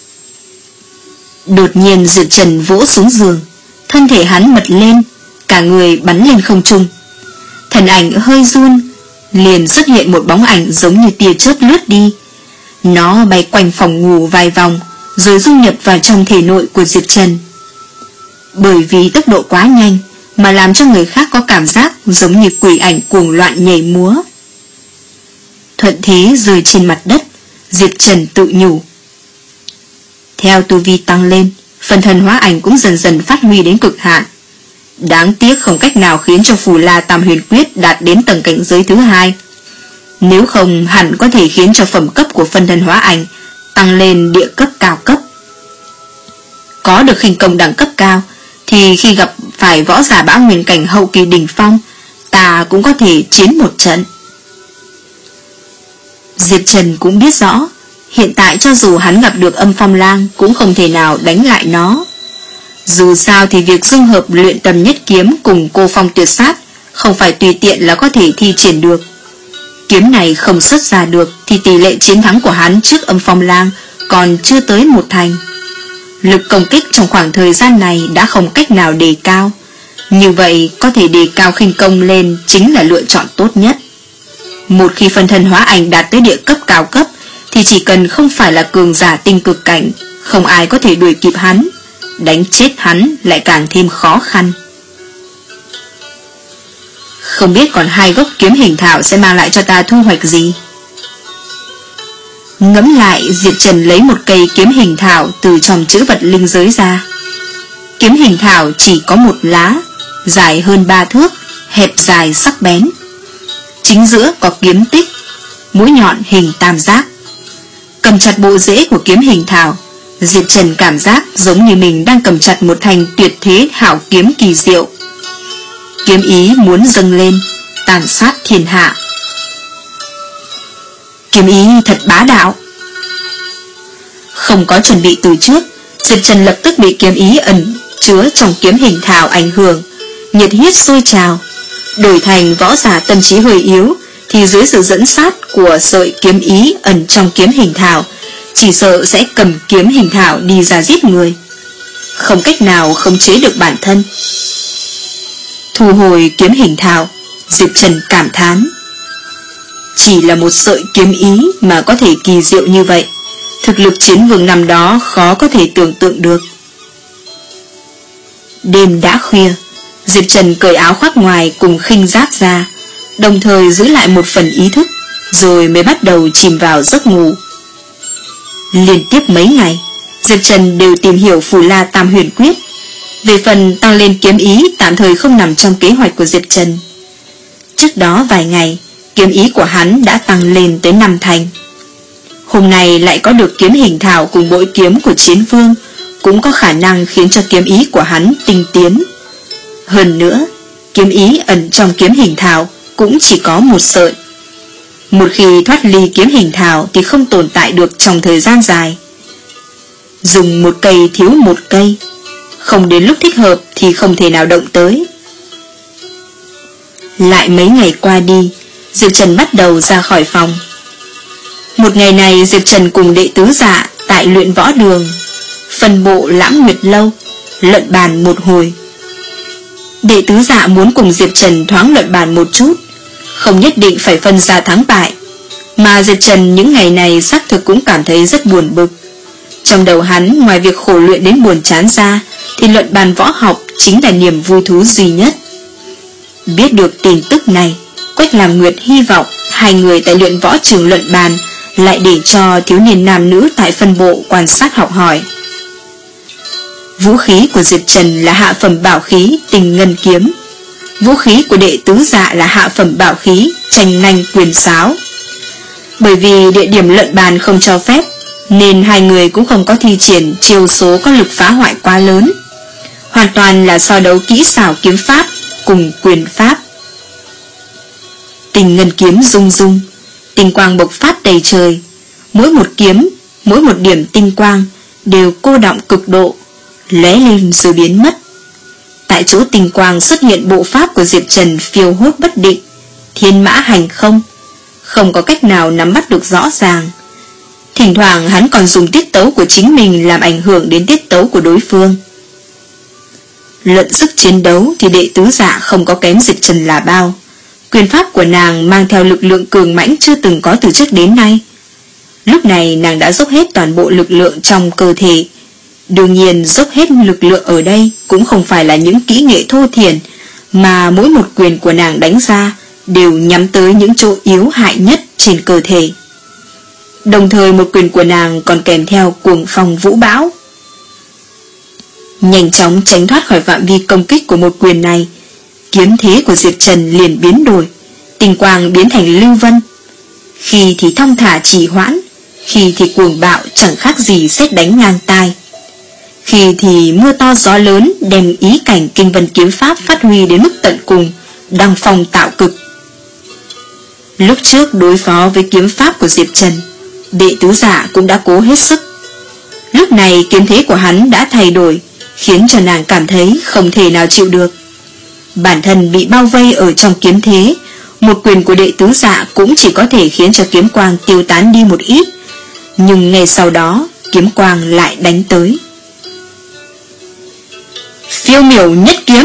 B: Đột nhiên Diệp Trần vỗ xuống giường, thân thể hắn bật lên, cả người bắn lên không trung. Thần ảnh hơi run, liền xuất hiện một bóng ảnh giống như tia chớp lướt đi. Nó bay quanh phòng ngủ vài vòng, rồi dung nhập vào trong thể nội của Diệp Trần. Bởi vì tốc độ quá nhanh mà làm cho người khác có cảm giác giống như quỷ ảnh cuồng loạn nhảy múa. Thuận thế rơi trên mặt đất, Diệp Trần tự nhủ. Theo tu vi tăng lên, phần thần hóa ảnh cũng dần dần phát huy đến cực hạn. Đáng tiếc không cách nào khiến cho Phù La Tam Huyền Quyết đạt đến tầng cảnh giới thứ hai. Nếu không hẳn có thể khiến cho phẩm cấp của phần thần hóa ảnh tăng lên địa cấp cao cấp. Có được khinh công đẳng cấp cao thì khi gặp phải võ giả Bão Nguyên Cảnh hậu kỳ đỉnh phong, ta cũng có thể chiến một trận. Diệp Trần cũng biết rõ, hiện tại cho dù hắn gặp được Âm Phong Lang cũng không thể nào đánh lại nó. Dù sao thì việc dung hợp luyện tầm nhất kiếm cùng cô phong tuyệt sát không phải tùy tiện là có thể thi triển được. Kiếm này không xuất ra được thì tỷ lệ chiến thắng của hắn trước Âm Phong Lang còn chưa tới một thành. Lực công kích trong khoảng thời gian này đã không cách nào đề cao, như vậy có thể đề cao khinh công lên chính là lựa chọn tốt nhất. Một khi phân thân hóa ảnh đạt tới địa cấp cao cấp thì chỉ cần không phải là cường giả tinh cực cảnh, không ai có thể đuổi kịp hắn, đánh chết hắn lại càng thêm khó khăn. Không biết còn hai gốc kiếm hình thảo sẽ mang lại cho ta thu hoạch gì. Ngẫm lại, Diệp Trần lấy một cây kiếm hình thảo từ trong chữ vật linh giới ra. Kiếm hình thảo chỉ có một lá, dài hơn ba thước, hẹp dài sắc bén. Chính giữa có kiếm tích, mũi nhọn hình tam giác. Cầm chặt bộ rễ của kiếm hình thảo, Diệp Trần cảm giác giống như mình đang cầm chặt một thanh tuyệt thế hảo kiếm kỳ diệu. Kiếm ý muốn dâng lên, tàn sát thiên hạ. Kiếm ý thật bá đạo. Không có chuẩn bị từ trước, Diệp Trần lập tức bị kiếm ý ẩn chứa trong kiếm hình thảo ảnh hưởng, nhiệt huyết sôi trào. Đổi thành võ giả tâm trí hơi yếu thì dưới sự dẫn sát của sợi kiếm ý ẩn trong kiếm hình thảo, chỉ sợ sẽ cầm kiếm hình thảo đi ra giết người, không cách nào khống chế được bản thân. Thu hồi kiếm hình thảo, Diệp Trần cảm thán, chỉ là một sợi kiếm ý mà có thể kỳ diệu như vậy, thực lực chiến vương năm đó khó có thể tưởng tượng được. Đêm đã khuya, Diệp Trần cởi áo khoác ngoài cùng khinh giáp ra, đồng thời giữ lại một phần ý thức, rồi mới bắt đầu chìm vào giấc ngủ. Liên tiếp mấy ngày, Diệp Trần đều tìm hiểu Phù La Tam Huyền Quyết. Về phần tăng lên kiếm ý tạm thời không nằm trong kế hoạch của Diệp Trần. Trước đó vài ngày, kiếm ý của hắn đã tăng lên tới năm thành. Hôm nay lại có được kiếm hình thảo cùng bội kiếm của chiến vương, cũng có khả năng khiến cho kiếm ý của hắn tinh tiến. Hơn nữa, kiếm ý ẩn trong kiếm hình thảo cũng chỉ có một sợi. Một khi thoát ly kiếm hình thảo thì không tồn tại được trong thời gian dài. Dùng một cây thiếu một cây, không đến lúc thích hợp thì không thể nào động tới. Lại mấy ngày qua đi, Diệp Trần bắt đầu ra khỏi phòng. Một ngày này Diệp Trần cùng đệ tứ Dạ tại luyện võ đường, phân bộ Lãng Nguyệt Lâu, luận bàn một hồi. Đệ tứ Dạ muốn cùng Diệp Trần thoáng luận bàn một chút, không nhất định phải phân ra thắng bại, mà Diệp Trần những ngày này xác thực cũng cảm thấy rất buồn bực. Trong đầu hắn ngoài việc khổ luyện đến buồn chán ra thì luận bàn võ học chính là niềm vui thú duy nhất. Biết được tin tức này, Quách Làm Nguyệt hy vọng hai người tại luyện võ trường luận bàn lại để cho thiếu niên nam nữ tại phân bộ quan sát học hỏi. Vũ khí của Diệp Trần là hạ phẩm bảo khí Tình Ngân Kiếm. Vũ khí của đệ tứ Dạ là hạ phẩm bảo khí Tranh Nanh Quyền Sáo. Bởi vì địa điểm luận bàn không cho phép, nên hai người cũng không có thi triển chiêu số có lực phá hoại quá lớn, hoàn toàn là so đấu kỹ xảo kiếm pháp cùng quyền pháp. Tình Ngân Kiếm rung rung, tinh quang bộc phát đầy trời, mỗi một kiếm, mỗi một điểm tinh quang đều cô đọng cực độ, lóe lên rồi biến mất. Tại chỗ tinh quang xuất hiện bộ pháp của Diệp Trần phiêu hốt bất định, thiên mã hành không, không có cách nào nắm bắt được rõ ràng. Thỉnh thoảng hắn còn dùng tiết tấu của chính mình làm ảnh hưởng đến tiết tấu của đối phương. Luận sức chiến đấu thì đệ tứ Dạ không có kém Diệp Trần là bao. Quyền pháp của nàng mang theo lực lượng cường mãnh chưa từng có từ trước đến nay. Lúc này nàng đã dốc hết toàn bộ lực lượng trong cơ thể. Đương nhiên dốc hết lực lượng ở đây cũng không phải là những kỹ nghệ thô thiển, mà mỗi một quyền của nàng đánh ra đều nhắm tới những chỗ yếu hại nhất trên cơ thể. Đồng thời một quyền của nàng còn kèm theo cuồng phong vũ bão. Nhanh chóng tránh thoát khỏi phạm vi công kích của một quyền này, kiếm thế của Diệp Trần liền biến đổi, tinh quang biến thành lưu vân. Khi thì thong thả trì hoãn, khi thì cuồng bạo chẳng khác gì sét đánh ngang tai. Khi thì mưa to gió lớn đem ý cảnh kinh vân kiếm pháp phát huy đến mức tận cùng, đăng phong tạo cực. Lúc trước đối phó với kiếm pháp của Diệp Trần, đệ tứ dạ cũng đã cố hết sức. Lúc này kiếm thế của hắn đã thay đổi, khiến cho nàng cảm thấy không thể nào chịu được. Bản thân bị bao vây ở trong kiếm thế, một quyền của đệ tứ dạ cũng chỉ có thể khiến cho kiếm quang tiêu tán đi một ít. Nhưng ngay sau đó, kiếm quang lại đánh tới. Phiêu miểu nhất kiếm.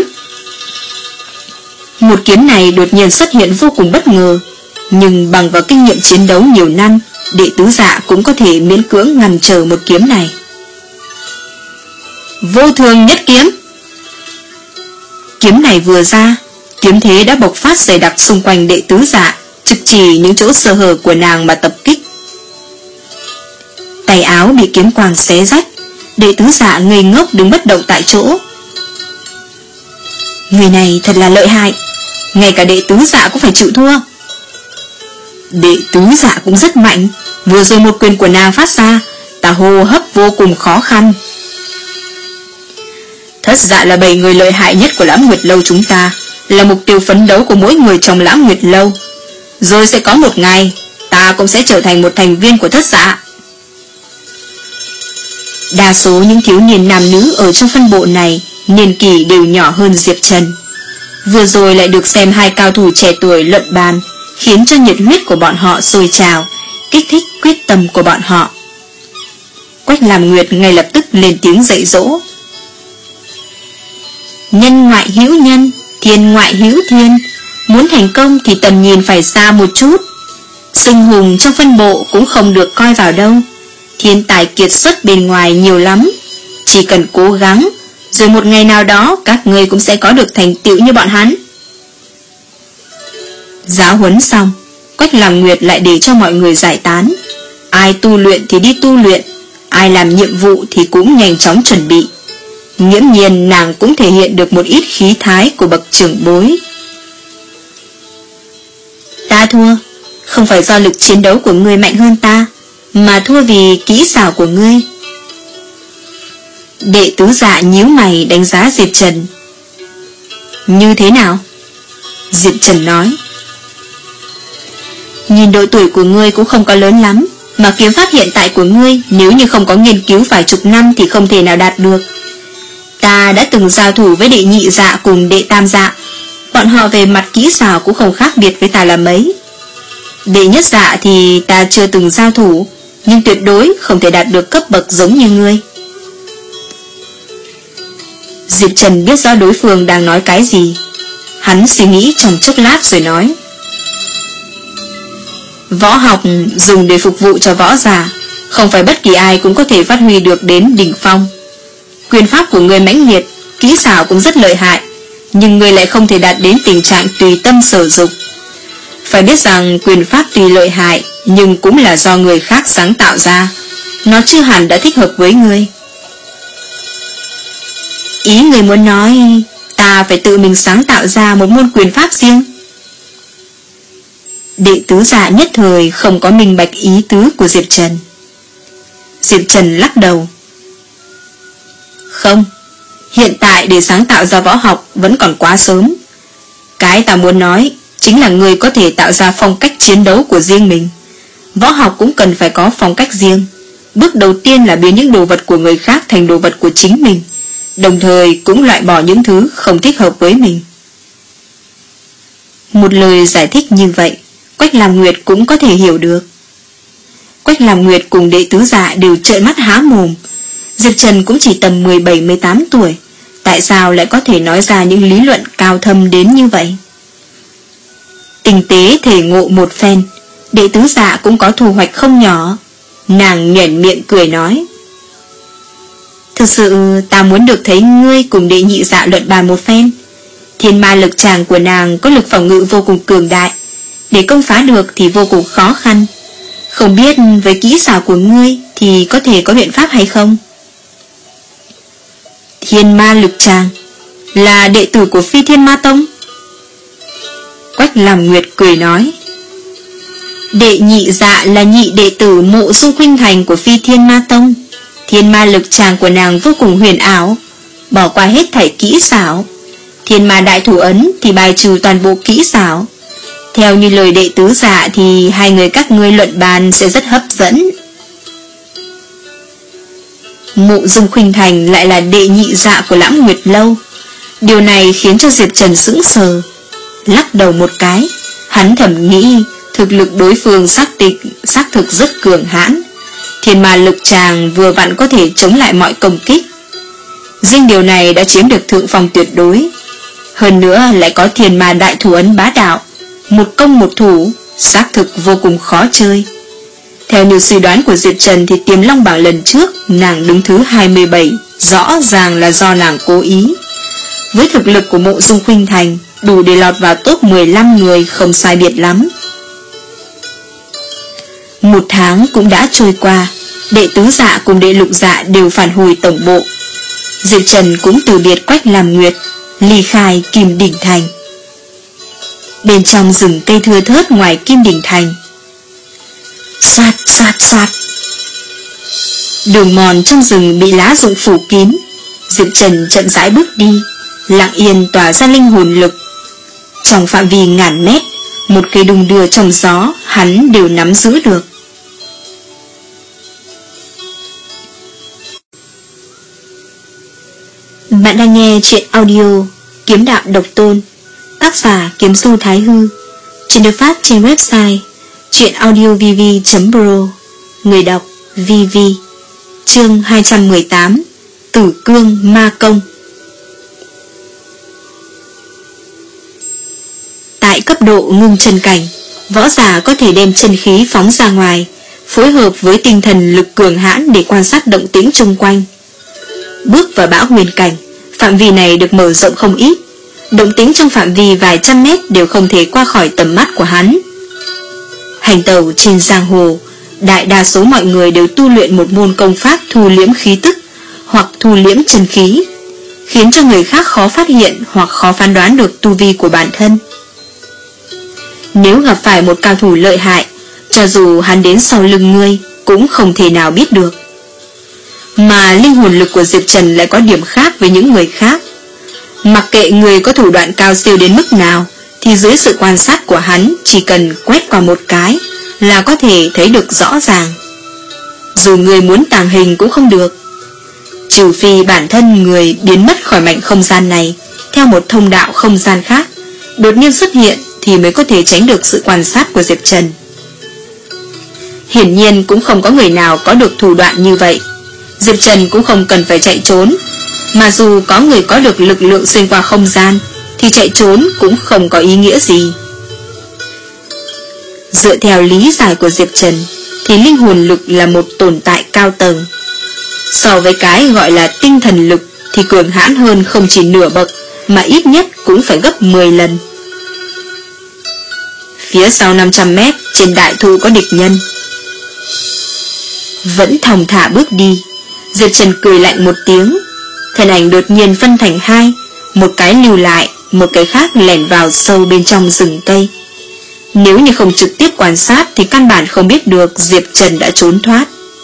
B: Một kiếm này đột nhiên xuất hiện vô cùng bất ngờ, nhưng bằng vào kinh nghiệm chiến đấu nhiều năm, đệ tứ dạ cũng có thể miễn cưỡng ngăn trở một kiếm này. Vô thường nhất kiếm. Kiếm này vừa ra, kiếm thế đã bộc phát dày đặc xung quanh đệ tứ dạ, trực chỉ những chỗ sơ hở của nàng mà tập kích. Tay áo bị kiếm quang xé rách, đệ tứ dạ ngây ngốc đứng bất động tại chỗ. Người này thật là lợi hại, ngay cả đệ tứ dạ cũng phải chịu thua. Đệ tứ dạ cũng rất mạnh, vừa rồi một quyền của nàng phát ra, ta hô hấp vô cùng khó khăn. Thất dạ là bảy người lợi hại nhất của Lãng Nguyệt Lâu chúng ta, là mục tiêu phấn đấu của mỗi người trong Lãng Nguyệt Lâu. Rồi sẽ có một ngày, ta cũng sẽ trở thành một thành viên của thất dạ. Đa số những thiếu niên nam nữ ở trong phân bộ này niên kỷ đều nhỏ hơn Diệp Trần. Vừa rồi lại được xem hai cao thủ trẻ tuổi luận bàn, khiến cho nhiệt huyết của bọn họ sôi trào, kích thích quyết tâm của bọn họ. Quách Làm Nguyệt ngay lập tức lên tiếng dạy dỗ. Nhân ngoại hữu nhân, thiên ngoại hữu thiên, muốn thành công thì tầm nhìn phải xa một chút. Xưng hùng trong phân bộ cũng không được coi vào đâu. Thiên tài kiệt xuất bên ngoài nhiều lắm, chỉ cần cố gắng, rồi một ngày nào đó các ngươi cũng sẽ có được thành tựu như bọn hắn. Giáo huấn xong, Quách Làm Nguyệt lại để cho mọi người giải tán. Ai tu luyện thì đi tu luyện, ai làm nhiệm vụ thì cũng nhanh chóng chuẩn bị. Nghiễm nhiên nàng cũng thể hiện được một ít khí thái của bậc trưởng bối. Ta thua, không phải do lực chiến đấu của ngươi mạnh hơn ta, mà thua vì kỹ xảo của ngươi. Đệ tứ dạ nhíu mày đánh giá Diệp Trần. Như thế nào? Diệp Trần nói. Nhìn độ tuổi của ngươi cũng không có lớn lắm, mà kiếm pháp hiện tại của ngươi nếu như không có nghiên cứu vài chục năm thì không thể nào đạt được. Ta đã từng giao thủ với đệ nhị dạ cùng đệ tam dạ, bọn họ về mặt kỹ xảo cũng không khác biệt với ta là mấy. Đệ nhất dạ thì ta chưa từng giao thủ, nhưng tuyệt đối không thể đạt được cấp bậc giống như ngươi. Diệp Trần biết rõ đối phương đang nói cái gì. Hắn suy nghĩ trong chốc lát rồi nói. Võ học dùng để phục vụ cho võ giả, không phải bất kỳ ai cũng có thể phát huy được đến đỉnh phong. Quyền pháp của người mãnh liệt, kỹ xảo cũng rất lợi hại, nhưng người lại không thể đạt đến tình trạng tùy tâm sở dục. Phải biết rằng quyền pháp tuy lợi hại, nhưng cũng là do người khác sáng tạo ra, nó chưa hẳn đã thích hợp với ngươi. Ý người muốn nói ta phải tự mình sáng tạo ra một môn quyền pháp riêng. Đệ tứ dạ nhất thời không có minh bạch ý tứ của Diệp Trần. Diệp Trần lắc đầu. Không, hiện tại để sáng tạo ra võ học vẫn còn quá sớm. Cái ta muốn nói chính là người có thể tạo ra phong cách chiến đấu của riêng mình. Võ học cũng cần phải có phong cách riêng. Bước đầu tiên là biến những đồ vật của người khác thành đồ vật của chính mình, đồng thời cũng loại bỏ những thứ không thích hợp với mình. Một lời giải thích như vậy, Quách Làm Nguyệt cũng có thể hiểu được. Quách Làm Nguyệt cùng đệ tứ dạ đều trợn mắt há mồm. Diệp Trần cũng chỉ tầm mười bảy mười tám tuổi, tại sao lại có thể nói ra những lý luận cao thâm đến như vậy? Tinh tế thể ngộ một phen, đệ tứ dạ cũng có thu hoạch không nhỏ. Nàng nhoẻn miệng cười nói. Thực sự ta muốn được thấy ngươi cùng đệ nhị dạ luận bàn một phen. Thiên ma lực tràng của nàng có lực phòng ngự vô cùng cường đại, để công phá được thì vô cùng khó khăn. Không biết với kỹ xảo của ngươi thì có thể có biện pháp hay không? Thiên ma lực tràng là đệ tử của Phi Thiên Ma Tông. Quách Làm Nguyệt cười nói. Đệ nhị dạ là nhị đệ tử Mộ Dung Khuynh Thành của Phi Thiên Ma Tông. Thiên ma lực tràng của nàng vô cùng huyền ảo, bỏ qua hết thảy kỹ xảo. Thiên ma đại thủ ấn thì bài trừ toàn bộ kỹ xảo. Theo như lời đệ tứ dạ thì hai người các ngươi luận bàn sẽ rất hấp dẫn. Mộ Dung Khuynh Thành lại là đệ nhị dạ của Lãng Nguyệt Lâu. Điều này khiến cho Diệp Trần sững sờ, lắc đầu một cái. Hắn thầm nghĩ thực lực đối phương xác tịch xác thực rất cường hãn, thiên ma lực chàng vừa vặn có thể chống lại mọi công kích. Riêng điều này đã chiếm được thượng phong tuyệt đối. Hơn nữa lại có thiên ma đại thủ ấn bá đạo, một công một thủ, xác thực vô cùng khó chơi. Theo như suy đoán của Diệp Trần thì Tiềm Long bảng lần trước nàng đứng thứ hai mươi bảy, rõ ràng là do nàng cố ý. Với thực lực của Mộ Dung Khuynh Thành, đủ để lọt vào top mười lăm người không sai biệt lắm. Một tháng cũng đã trôi qua, đệ tứ dạ cùng đệ lục dạ đều phản hồi tổng bộ. Diệp Trần cũng từ biệt Quách Làm Nguyệt, ly khai Kim Đỉnh Thành. Bên trong rừng cây thưa thớt ngoài Kim Đỉnh Thành, soạt soạt soạt, đường mòn trong rừng bị lá rụng phủ kín. Diệp Trần chậm rãi bước đi, lặng yên tỏa ra linh hồn lực. Trong phạm vi ngàn mét, một cây đung đưa trong gió hắn đều nắm giữ được. Bạn đang nghe chuyện audio Kiếm Đạo Độc Tôn, tác giả Kiếm Du Thái Hư, chuyện được phát trên website chuyenaudiovv chấm pro, người đọc vê vê. Chương hai trăm mười tám, Tử Cương Ma Công. Tại cấp độ ngưng chân cảnh, võ giả có thể đem chân khí phóng ra ngoài, phối hợp với tinh thần lực cường hãn để quan sát động tĩnh xung quanh. Bước vào bão huyền cảnh, phạm vi này được mở rộng không ít, động tĩnh trong phạm vi vài trăm mét đều không thể qua khỏi tầm mắt của hắn. Hành tẩu trên giang hồ, đại đa số mọi người đều tu luyện một môn công pháp thu liễm khí tức hoặc thu liễm chân khí, khiến cho người khác khó phát hiện hoặc khó phán đoán được tu vi của bản thân. Nếu gặp phải một cao thủ lợi hại, cho dù hắn đến sau lưng ngươi cũng không thể nào biết được. Mà linh hồn lực của Diệp Trần lại có điểm khác với những người khác. Mặc kệ người có thủ đoạn cao siêu đến mức nào, thì dưới sự quan sát của hắn chỉ cần quét qua một cái là có thể thấy được rõ ràng. Dù người muốn tàng hình cũng không được, trừ phi bản thân người biến mất khỏi mảnh không gian này theo một thông đạo không gian khác đột nhiên xuất hiện thì mới có thể tránh được sự quan sát của Diệp Trần. Hiển nhiên cũng không có người nào có được thủ đoạn như vậy. Diệp Trần cũng không cần phải chạy trốn, mà dù có người có được lực lượng xuyên qua không gian thì chạy trốn cũng không có ý nghĩa gì. Dựa theo lý giải của Diệp Trần thì linh hồn lực là một tồn tại cao tầng. So với cái gọi là tinh thần lực thì cường hãn hơn không chỉ nửa bậc, mà ít nhất cũng phải gấp mười lần. Phía sau năm trăm mét trên đại thụ có địch nhân. Vẫn thong thả bước đi, Diệp Trần cười lạnh một tiếng, thân ảnh đột nhiên phân thành hai, một cái lưu lại, một cái khác lẻn vào sâu bên trong rừng cây. Nếu như không trực tiếp quan sát thì căn bản không biết được Diệp Trần đã trốn thoát.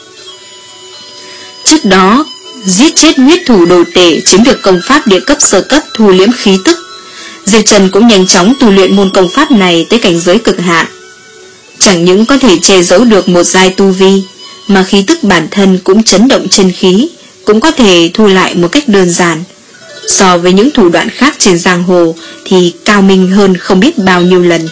B: Trước đó, giết chết huyết thủ đồ tể chiếm được công pháp địa cấp sơ cấp thu liễm khí tức, Diệp Trần cũng nhanh chóng tu luyện môn công pháp này tới cảnh giới cực hạn. Chẳng những có thể che giấu được một giai tu vi, mà khí tức bản thân cũng chấn động chân khí, cũng có thể thu lại một cách đơn giản. So với những thủ đoạn khác trên giang hồ thì cao minh hơn không biết bao nhiêu lần.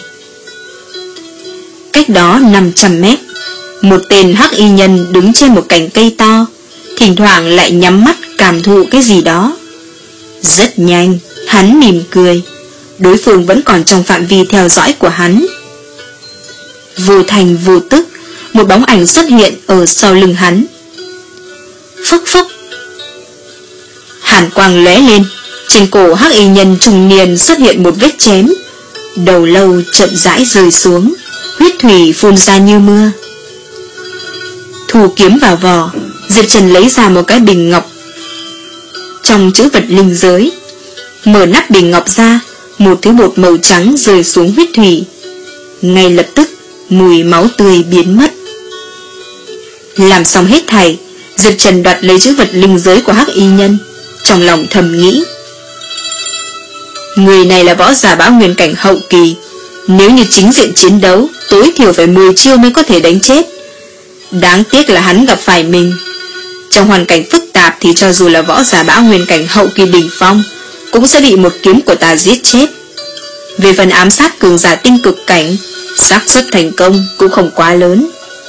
B: Cách đó năm trăm mét, một tên hắc y nhân đứng trên một cành cây to, thỉnh thoảng lại nhắm mắt cảm thụ cái gì đó. Rất nhanh, hắn mỉm cười, đối phương vẫn còn trong phạm vi theo dõi của hắn. Vô thành vô tức, một bóng ảnh xuất hiện ở sau lưng hắn. Phốc phốc, hàn quang lóe lên, trên cổ hắc y nhân trung niên xuất hiện một vết chém, đầu lâu chậm rãi rơi xuống, huyết thủy phun ra như mưa. Thu kiếm vào vỏ, Diệp Trần lấy ra một cái bình ngọc trong chữ vật linh giới, mở nắp bình ngọc ra, một thứ bột màu trắng rơi xuống huyết thủy. Ngay lập tức mùi máu tươi biến mất. Làm xong hết thảy, Diệp Trần đoạt lấy chữ vật linh giới của hắc y nhân, trong lòng thầm nghĩ, người này là võ giả bão nguyên cảnh hậu kỳ, Nếu như chính diện chiến đấu, tối thiểu phải mười chiêu mới có thể đánh chết. Đáng tiếc là hắn gặp phải mình. Trong hoàn cảnh phức tạp thì cho dù là võ giả bão nguyên cảnh hậu kỳ đỉnh phong cũng sẽ bị một kiếm của ta giết chết. Về phần ám sát cường giả tinh cực cảnh, xác suất thành công cũng không quá lớn.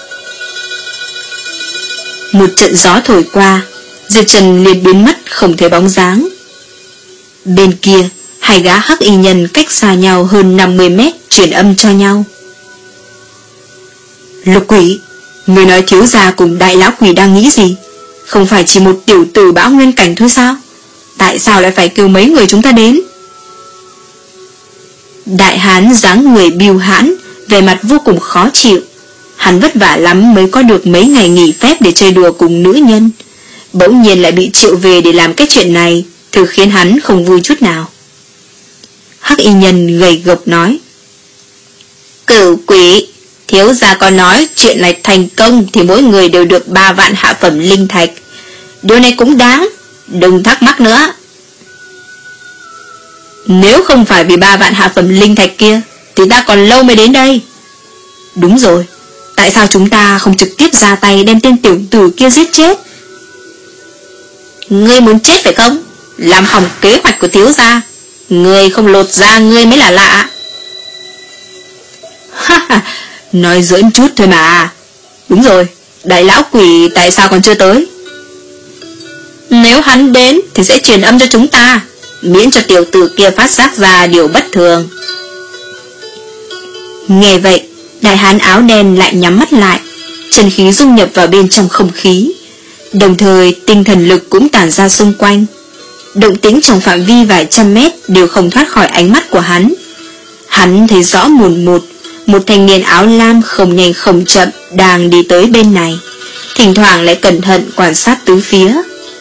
B: Một trận gió thổi qua, Diệp Trần liền biến mất không thấy bóng dáng. Bên kia, hai gã hắc y nhân cách xa nhau hơn năm mươi mét truyền âm cho nhau. Lục Quỷ, người nói thiếu gia cùng đại lão quỷ đang nghĩ gì? Không phải chỉ một tiểu tử bão nguyên cảnh thôi sao? Tại sao lại phải kêu mấy người chúng ta đến? Đại hán dáng người biêu hãn, vẻ mặt vô cùng khó chịu. Hắn vất vả lắm mới có được mấy ngày nghỉ phép để chơi đùa cùng nữ nhân, bỗng nhiên lại bị triệu về để làm cái chuyện này, thử khiến hắn không vui chút nào. Hắc y nhân gầy gộc nói: Cửu Quỷ, thiếu gia có nói chuyện này thành công thì mỗi người đều được ba vạn hạ phẩm linh thạch. Điều này cũng đáng, đừng thắc mắc nữa. Nếu không phải vì ba vạn hạ phẩm linh thạch kia thì ta còn lâu mới đến đây. Đúng rồi, tại sao chúng ta không trực tiếp ra tay đem tên tiểu tử kia giết chết? Ngươi muốn chết phải không? Làm hỏng kế hoạch của thiếu gia. Ngươi không lột ra ngươi mới là lạ. Ha ha, nói giỡn chút thôi mà. Đúng rồi, đại lão quỷ tại sao còn chưa tới? Nếu hắn đến thì sẽ truyền âm cho chúng ta, miễn cho tiểu tử kia phát giác ra điều bất thường. Nghe vậy, đại hán áo đen lại nhắm mắt lại, chân khí dung nhập vào bên trong không khí, đồng thời tinh thần lực cũng tản ra xung quanh. Động tĩnh trong phạm vi vài trăm mét đều không thoát khỏi ánh mắt của hắn. Hắn thấy rõ mồn một, một thanh niên áo lam không nhanh không chậm đang đi tới bên này, thỉnh thoảng lại cẩn thận quan sát tứ phía.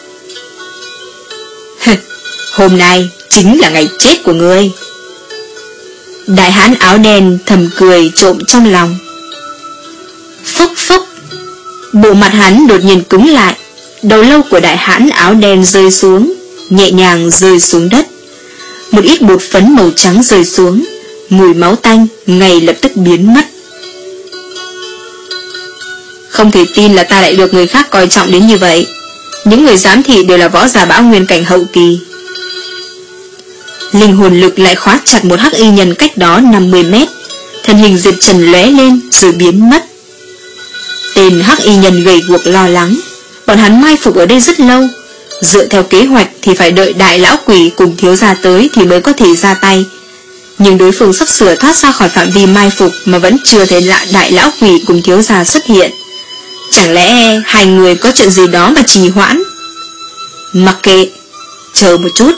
B: Hôm nay chính là ngày chết của ngươi. Đại hán áo đen thầm cười trộm trong lòng. Phốc phốc, bộ mặt hắn đột nhiên cứng lại, đầu lâu của đại hán áo đen rơi xuống, nhẹ nhàng rơi xuống đất. Một ít bột phấn màu trắng rơi xuống, mùi máu tanh ngay lập tức biến mất. Không thể tin là ta lại được người khác coi trọng đến như vậy. Những người giám thị đều là võ giả bão nguyên cảnh hậu kỳ. Linh hồn lực lại khóa chặt một hắc y nhân cách đó năm mươi mét. Thân hình Diệp Trần lóe lên rồi biến mất. Tên hắc y nhân gầy guộc lo lắng, bọn hắn mai phục ở đây rất lâu. Dựa theo kế hoạch thì phải đợi đại lão quỷ cùng thiếu gia tới thì mới có thể ra tay. Nhưng đối phương sắp sửa thoát ra khỏi phạm vi mai phục mà vẫn chưa thấy lại đại lão quỷ cùng thiếu gia xuất hiện. Chẳng lẽ hai người có chuyện gì đó mà trì hoãn? Mặc kệ, chờ một chút.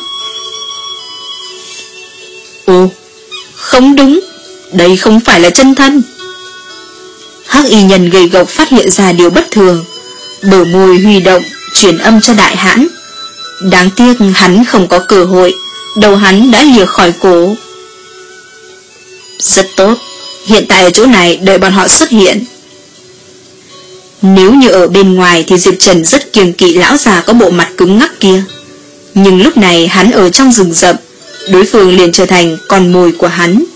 B: Ồ, không đúng, đây không phải là chân thân. Hắc y nhân gầy gộc phát hiện ra điều bất thường, bờ môi huy động truyền âm cho đại hãn. Đáng tiếc hắn không có cơ hội, đầu hắn đã lìa khỏi cổ. Rất tốt, hiện tại ở chỗ này đợi bọn họ xuất hiện. Nếu như ở bên ngoài thì Diệp Trần rất kiêng kỵ lão già có bộ mặt cứng ngắc kia. Nhưng lúc này hắn ở trong rừng rậm, đối phương liền trở thành con mồi của hắn.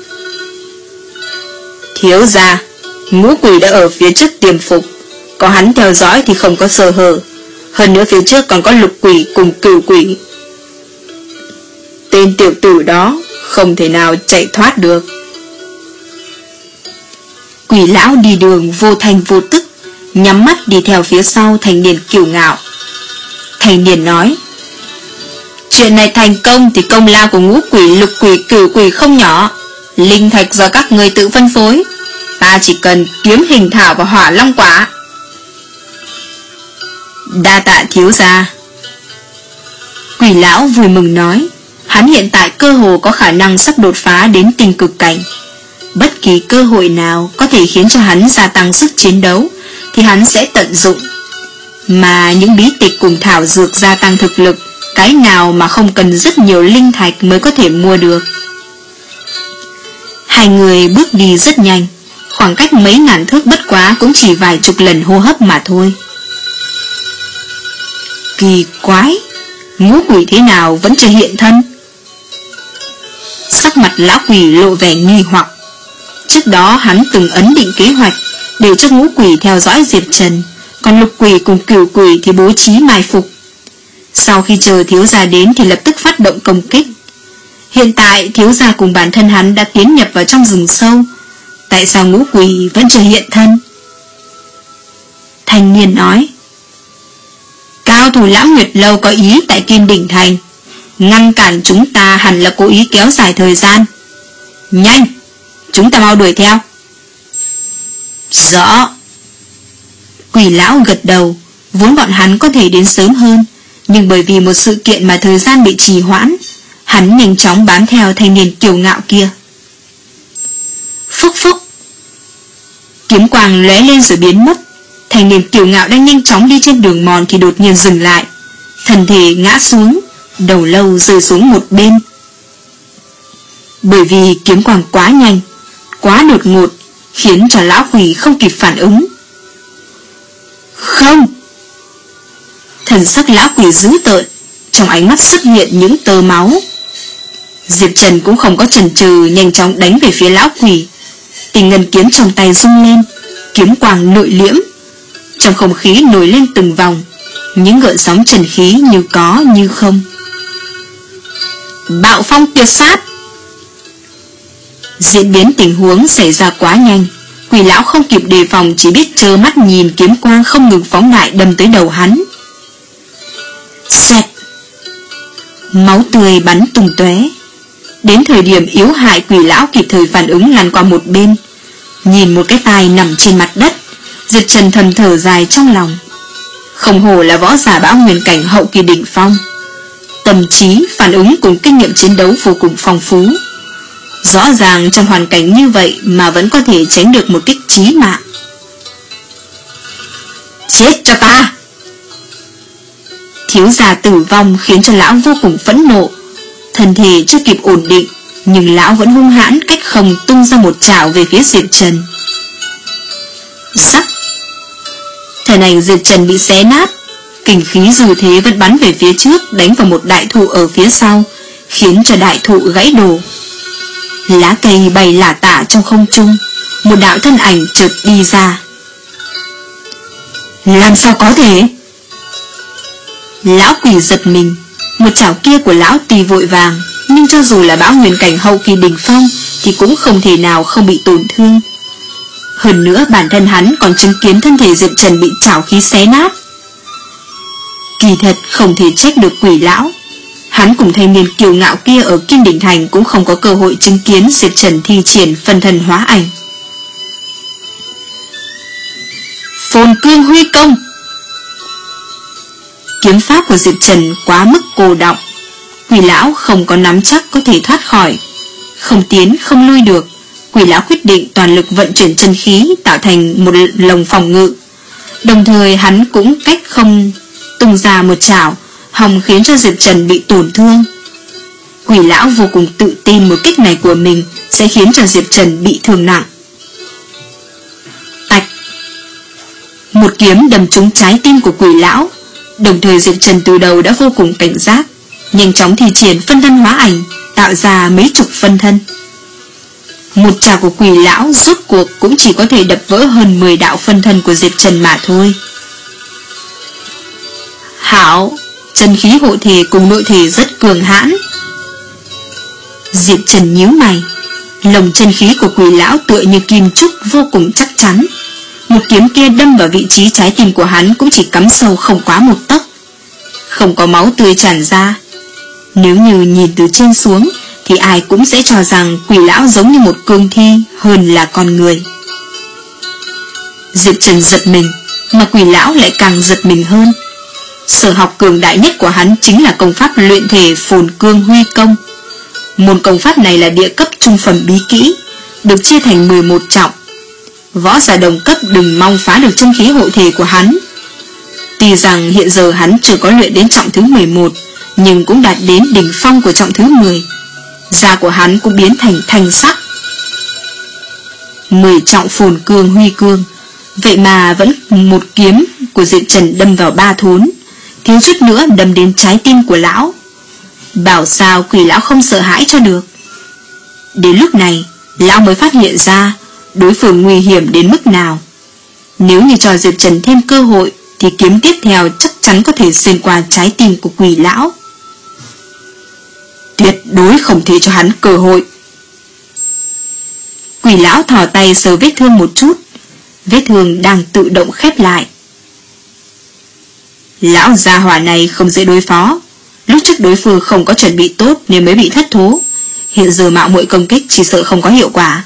B: Thiếu gia, ngũ quỷ đã ở phía trước tiềm phục, có hắn theo dõi thì không có sơ hở. Hơn nữa phía trước còn có lục quỷ cùng cửu quỷ. Tên tiểu tử đó không thể nào chạy thoát được. Quỷ lão đi đường vô thanh vô tức, nhắm mắt đi theo phía sau thanh niên kiêu ngạo. Thanh niên nói: Chuyện này thành công thì công lao của ngũ quỷ, lục quỷ, cửu quỷ không nhỏ. Linh thạch do các người tự phân phối, ta chỉ cần kiếm hình thảo và hỏa long quả. Đa tạ thiếu gia. Quỷ lão vui mừng nói, hắn hiện tại cơ hồ có khả năng sắp đột phá đến tinh cực cảnh. Bất kỳ cơ hội nào có thể khiến cho hắn gia tăng sức chiến đấu thì hắn sẽ tận dụng. Mà những bí tịch cùng thảo dược gia tăng thực lực, cái nào mà không cần rất nhiều linh thạch mới có thể mua được. Hai người bước đi rất nhanh, khoảng cách mấy ngàn thước bất quá cũng chỉ vài chục lần hô hấp mà thôi. Kỳ quái, ngũ quỷ thế nào vẫn chưa hiện thân? Sắc mặt lão quỷ lộ vẻ nghi hoặc. Trước đó hắn từng ấn định kế hoạch để cho ngũ quỷ theo dõi Diệp Trần, còn lục quỷ cùng cửu quỷ thì bố trí mai phục. Sau khi chờ thiếu gia đến thì lập tức phát động công kích. Hiện tại thiếu gia cùng bản thân hắn đã tiến nhập vào trong rừng sâu, tại sao ngũ quỷ vẫn chưa hiện thân? Thanh niên nói, cao thủ Lãng Nguyệt Lâu có ý tại Kim Đỉnh Thành, ngăn cản chúng ta hẳn là cố ý kéo dài thời gian. Nhanh, chúng ta mau đuổi theo. Rõ. Quỷ lão gật đầu. Vốn bọn hắn có thể đến sớm hơn, nhưng bởi vì một sự kiện mà thời gian bị trì hoãn, hắn nhanh chóng bám theo thanh niên kiêu ngạo kia. Phúc phúc. Kiếm quang lóe lên rồi biến mất. Thanh niên kiêu ngạo đang nhanh chóng đi trên đường mòn thì đột nhiên dừng lại, thân thể ngã xuống, đầu lâu rơi xuống một bên. Bởi vì kiếm quang quá nhanh, quá đột ngột, khiến cho lão quỷ không kịp phản ứng. Không! Thần sắc lão quỷ dữ tợn, trong ánh mắt xuất hiện những tơ máu. Diệp Trần cũng không có chần chừ, nhanh chóng đánh về phía lão quỷ. Tình ngân kiếm trong tay rung lên, kiếm quang nội liễm. Trong không khí nổi lên từng vòng, những gợn sóng trần khí như có như không. Bạo phong tuyệt sát! Diễn biến tình huống xảy ra quá nhanh, quỷ lão không kịp đề phòng, chỉ biết trơ mắt nhìn kiếm quang không ngừng phóng đại đâm tới đầu hắn. Xoẹt! Máu tươi bắn tung tóe. Đến thời điểm yếu hại, quỷ lão kịp thời phản ứng lăn qua một bên, nhìn một cái tai nằm trên mặt đất. Diệp Trần thầm thở dài trong lòng. Không hổ là võ giả bão nguyên cảnh hậu kỳ đỉnh phong, tâm trí, phản ứng cùng kinh nghiệm chiến đấu vô cùng phong phú. Rõ ràng trong hoàn cảnh như vậy mà vẫn có thể tránh được một kích chí mạng. Chết cho ta! Thiếu gia tử vong khiến cho lão vô cùng phẫn nộ. Thân thể chưa kịp ổn định, nhưng lão vẫn hung hãn cách không tung ra một chảo về phía Diệp Trần. Sắc! Thân ảnh Diệp Trần bị xé nát, kình khí dù thế vẫn bắn về phía trước, đánh vào một đại thụ ở phía sau, khiến cho đại thụ gãy đổ. Lá cây bay lả tả trong không trung, một đạo thân ảnh chợt đi ra. Làm sao có thể? Lão quỷ giật mình. Một chảo kia của lão tuy vội vàng, nhưng cho dù là bão nguyên cảnh hậu kỳ đỉnh phong thì cũng không thể nào không bị tổn thương. Hơn nữa bản thân hắn còn chứng kiến thân thể Diệp Trần bị chảo khí xé nát. Kỳ thật không thể trách được quỷ lão. Hắn cùng thanh niên kiêu ngạo kia ở Kim Đỉnh Thành cũng không có cơ hội chứng kiến Diệp Trần thi triển phân thân hóa ảnh. Phồn cương huy công! Kiếm pháp của Diệp Trần quá mức cô đọng, quỷ lão không có nắm chắc có thể thoát khỏi. Không tiến không lui được, quỷ lão quyết định toàn lực vận chuyển chân khí tạo thành một lồng phòng ngự. Đồng thời hắn cũng cách không tung ra một chảo, hòng khiến cho Diệp Trần bị tổn thương. Quỷ lão vô cùng tự tin một kích này của mình sẽ khiến cho Diệp Trần bị thương nặng. Tạch! Một kiếm đâm trúng trái tim của quỷ lão. Đồng thời Diệp Trần từ đầu đã vô cùng cảnh giác, nhanh chóng thi triển phân thân hóa ảnh, tạo ra mấy chục phân thân. Một chảo của quỷ lão rốt cuộc cũng chỉ có thể đập vỡ hơn mười đạo phân thân của Diệp Trần mà thôi. Hảo! Chân khí hộ thể cùng nội thể rất cường hãn. Diệp Trần nhíu mày. Lồng chân khí của quỷ lão tựa như kim trúc vô cùng chắc chắn. Một kiếm kia đâm vào vị trí trái tim của hắn cũng chỉ cắm sâu không quá một tấc, không có máu tươi tràn ra. Nếu như nhìn từ trên xuống thì ai cũng sẽ cho rằng quỷ lão giống như một cương thi hơn là con người. Diệp Trần giật mình, mà quỷ lão lại càng giật mình hơn. Sở học cường đại nhất của hắn chính là công pháp luyện thể phồn cương huy công. Môn công pháp này là địa cấp trung phẩm bí kỹ, được chia thành mười một trọng. Võ giả đồng cấp đừng mong phá được chân khí hộ thể của hắn. Tuy rằng hiện giờ hắn chưa có luyện đến trọng thứ mười một, nhưng cũng đạt đến đỉnh phong của trọng thứ mười. Da của hắn cũng biến thành thanh sắc. Mười trọng phồn cương huy cương, vậy mà vẫn một kiếm của Diệp Trần đâm vào ba thốn, thiếu chút nữa đâm đến trái tim của lão. Bảo sao quỷ lão không sợ hãi cho được. Đến lúc này lão mới phát hiện ra đối phương nguy hiểm đến mức nào. Nếu như cho Diệp Trần thêm cơ hội thì kiếm tiếp theo chắc chắn có thể xuyên qua trái tim của Quỷ lão. Tuyệt đối không thể cho hắn cơ hội. Quỷ lão thò tay sờ vết thương một chút. Vết thương đang tự động khép lại. Lão gia hỏa này không dễ đối phó. Lúc trước đối phương không có chuẩn bị tốt nên mới bị thất thố. Hiện giờ mạo muội công kích chỉ sợ không có hiệu quả.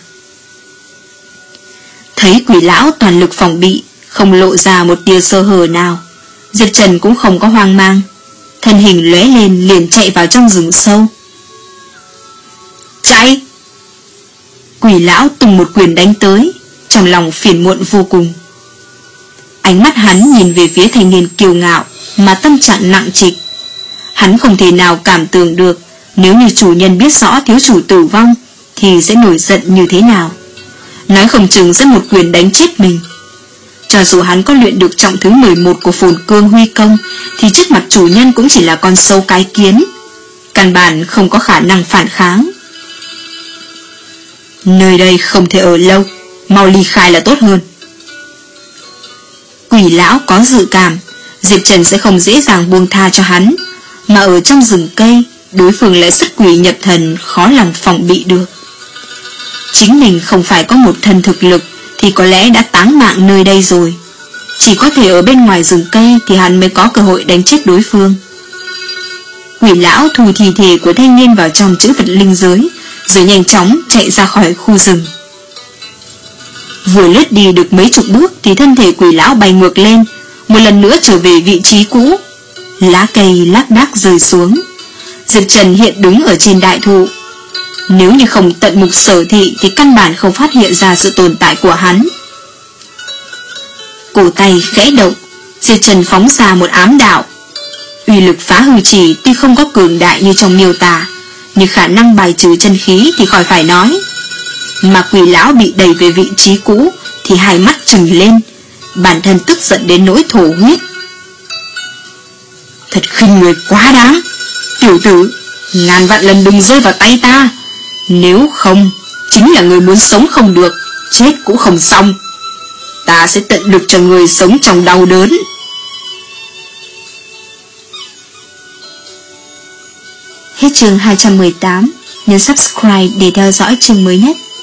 B: Thấy Quỷ lão toàn lực phòng bị, không lộ ra một tia sơ hở nào, Diệp Trần cũng không có hoang mang. Thân hình lóe lên liền chạy vào trong rừng sâu. Chạy! Quỷ lão tung một quyền đánh tới, trong lòng phiền muộn vô cùng. Ánh mắt hắn nhìn về phía thanh niên kiêu ngạo mà tâm trạng nặng trịch. Hắn không thể nào cảm tưởng được nếu như chủ nhân biết rõ thiếu chủ tử vong thì sẽ nổi giận như thế nào. Nói không chừng sẽ một quyền đánh chết mình. Cho dù hắn có luyện được trọng thứ mười một của Phồn Cương Huy Công thì trước mặt chủ nhân cũng chỉ là con sâu cái kiến, căn bản không có khả năng phản kháng. Nơi đây không thể ở lâu, mau ly khai là tốt hơn. Quỷ lão có dự cảm Diệp Trần sẽ không dễ dàng buông tha cho hắn, mà ở trong rừng cây đối phương lại xuất quỷ nhập thần, khó lòng phòng bị được. Chính mình không phải có một thân thực lực thì có lẽ đã táng mạng nơi đây rồi. Chỉ có thể ở bên ngoài rừng cây thì hắn mới có cơ hội đánh chết đối phương. Quỷ lão thu thi thể của thanh niên vào trong chữ vật linh giới, rồi nhanh chóng chạy ra khỏi khu rừng. Vừa lướt đi được mấy chục bước thì thân thể quỷ lão bay ngược lên, một lần nữa trở về vị trí cũ. Lá cây lác đác rơi xuống. Diệp Trần hiện đứng ở trên đại thụ. Nếu như không tận mục sở thị thì căn bản không phát hiện ra sự tồn tại của hắn. Cổ tay khẽ động, Diệp Trần phóng ra một ám đạo. Uy lực phá hư chỉ tuy không có cường đại như trong miêu tả, nhưng khả năng bài trừ chân khí thì khỏi phải nói. Mà quỷ lão bị đẩy về vị trí cũ thì hai mắt trừng lên, bản thân tức giận đến nỗi thổ huyết. Thật khinh người quá đáng. Tiểu tử, ngàn vạn lần đừng rơi vào tay ta. Nếu không, chính là người muốn sống không được, chết cũng không xong. Ta sẽ tận lực cho người sống trong đau đớn. Hết chương hai trăm mười tám. Nhấn subscribe để theo dõi chương mới nhất.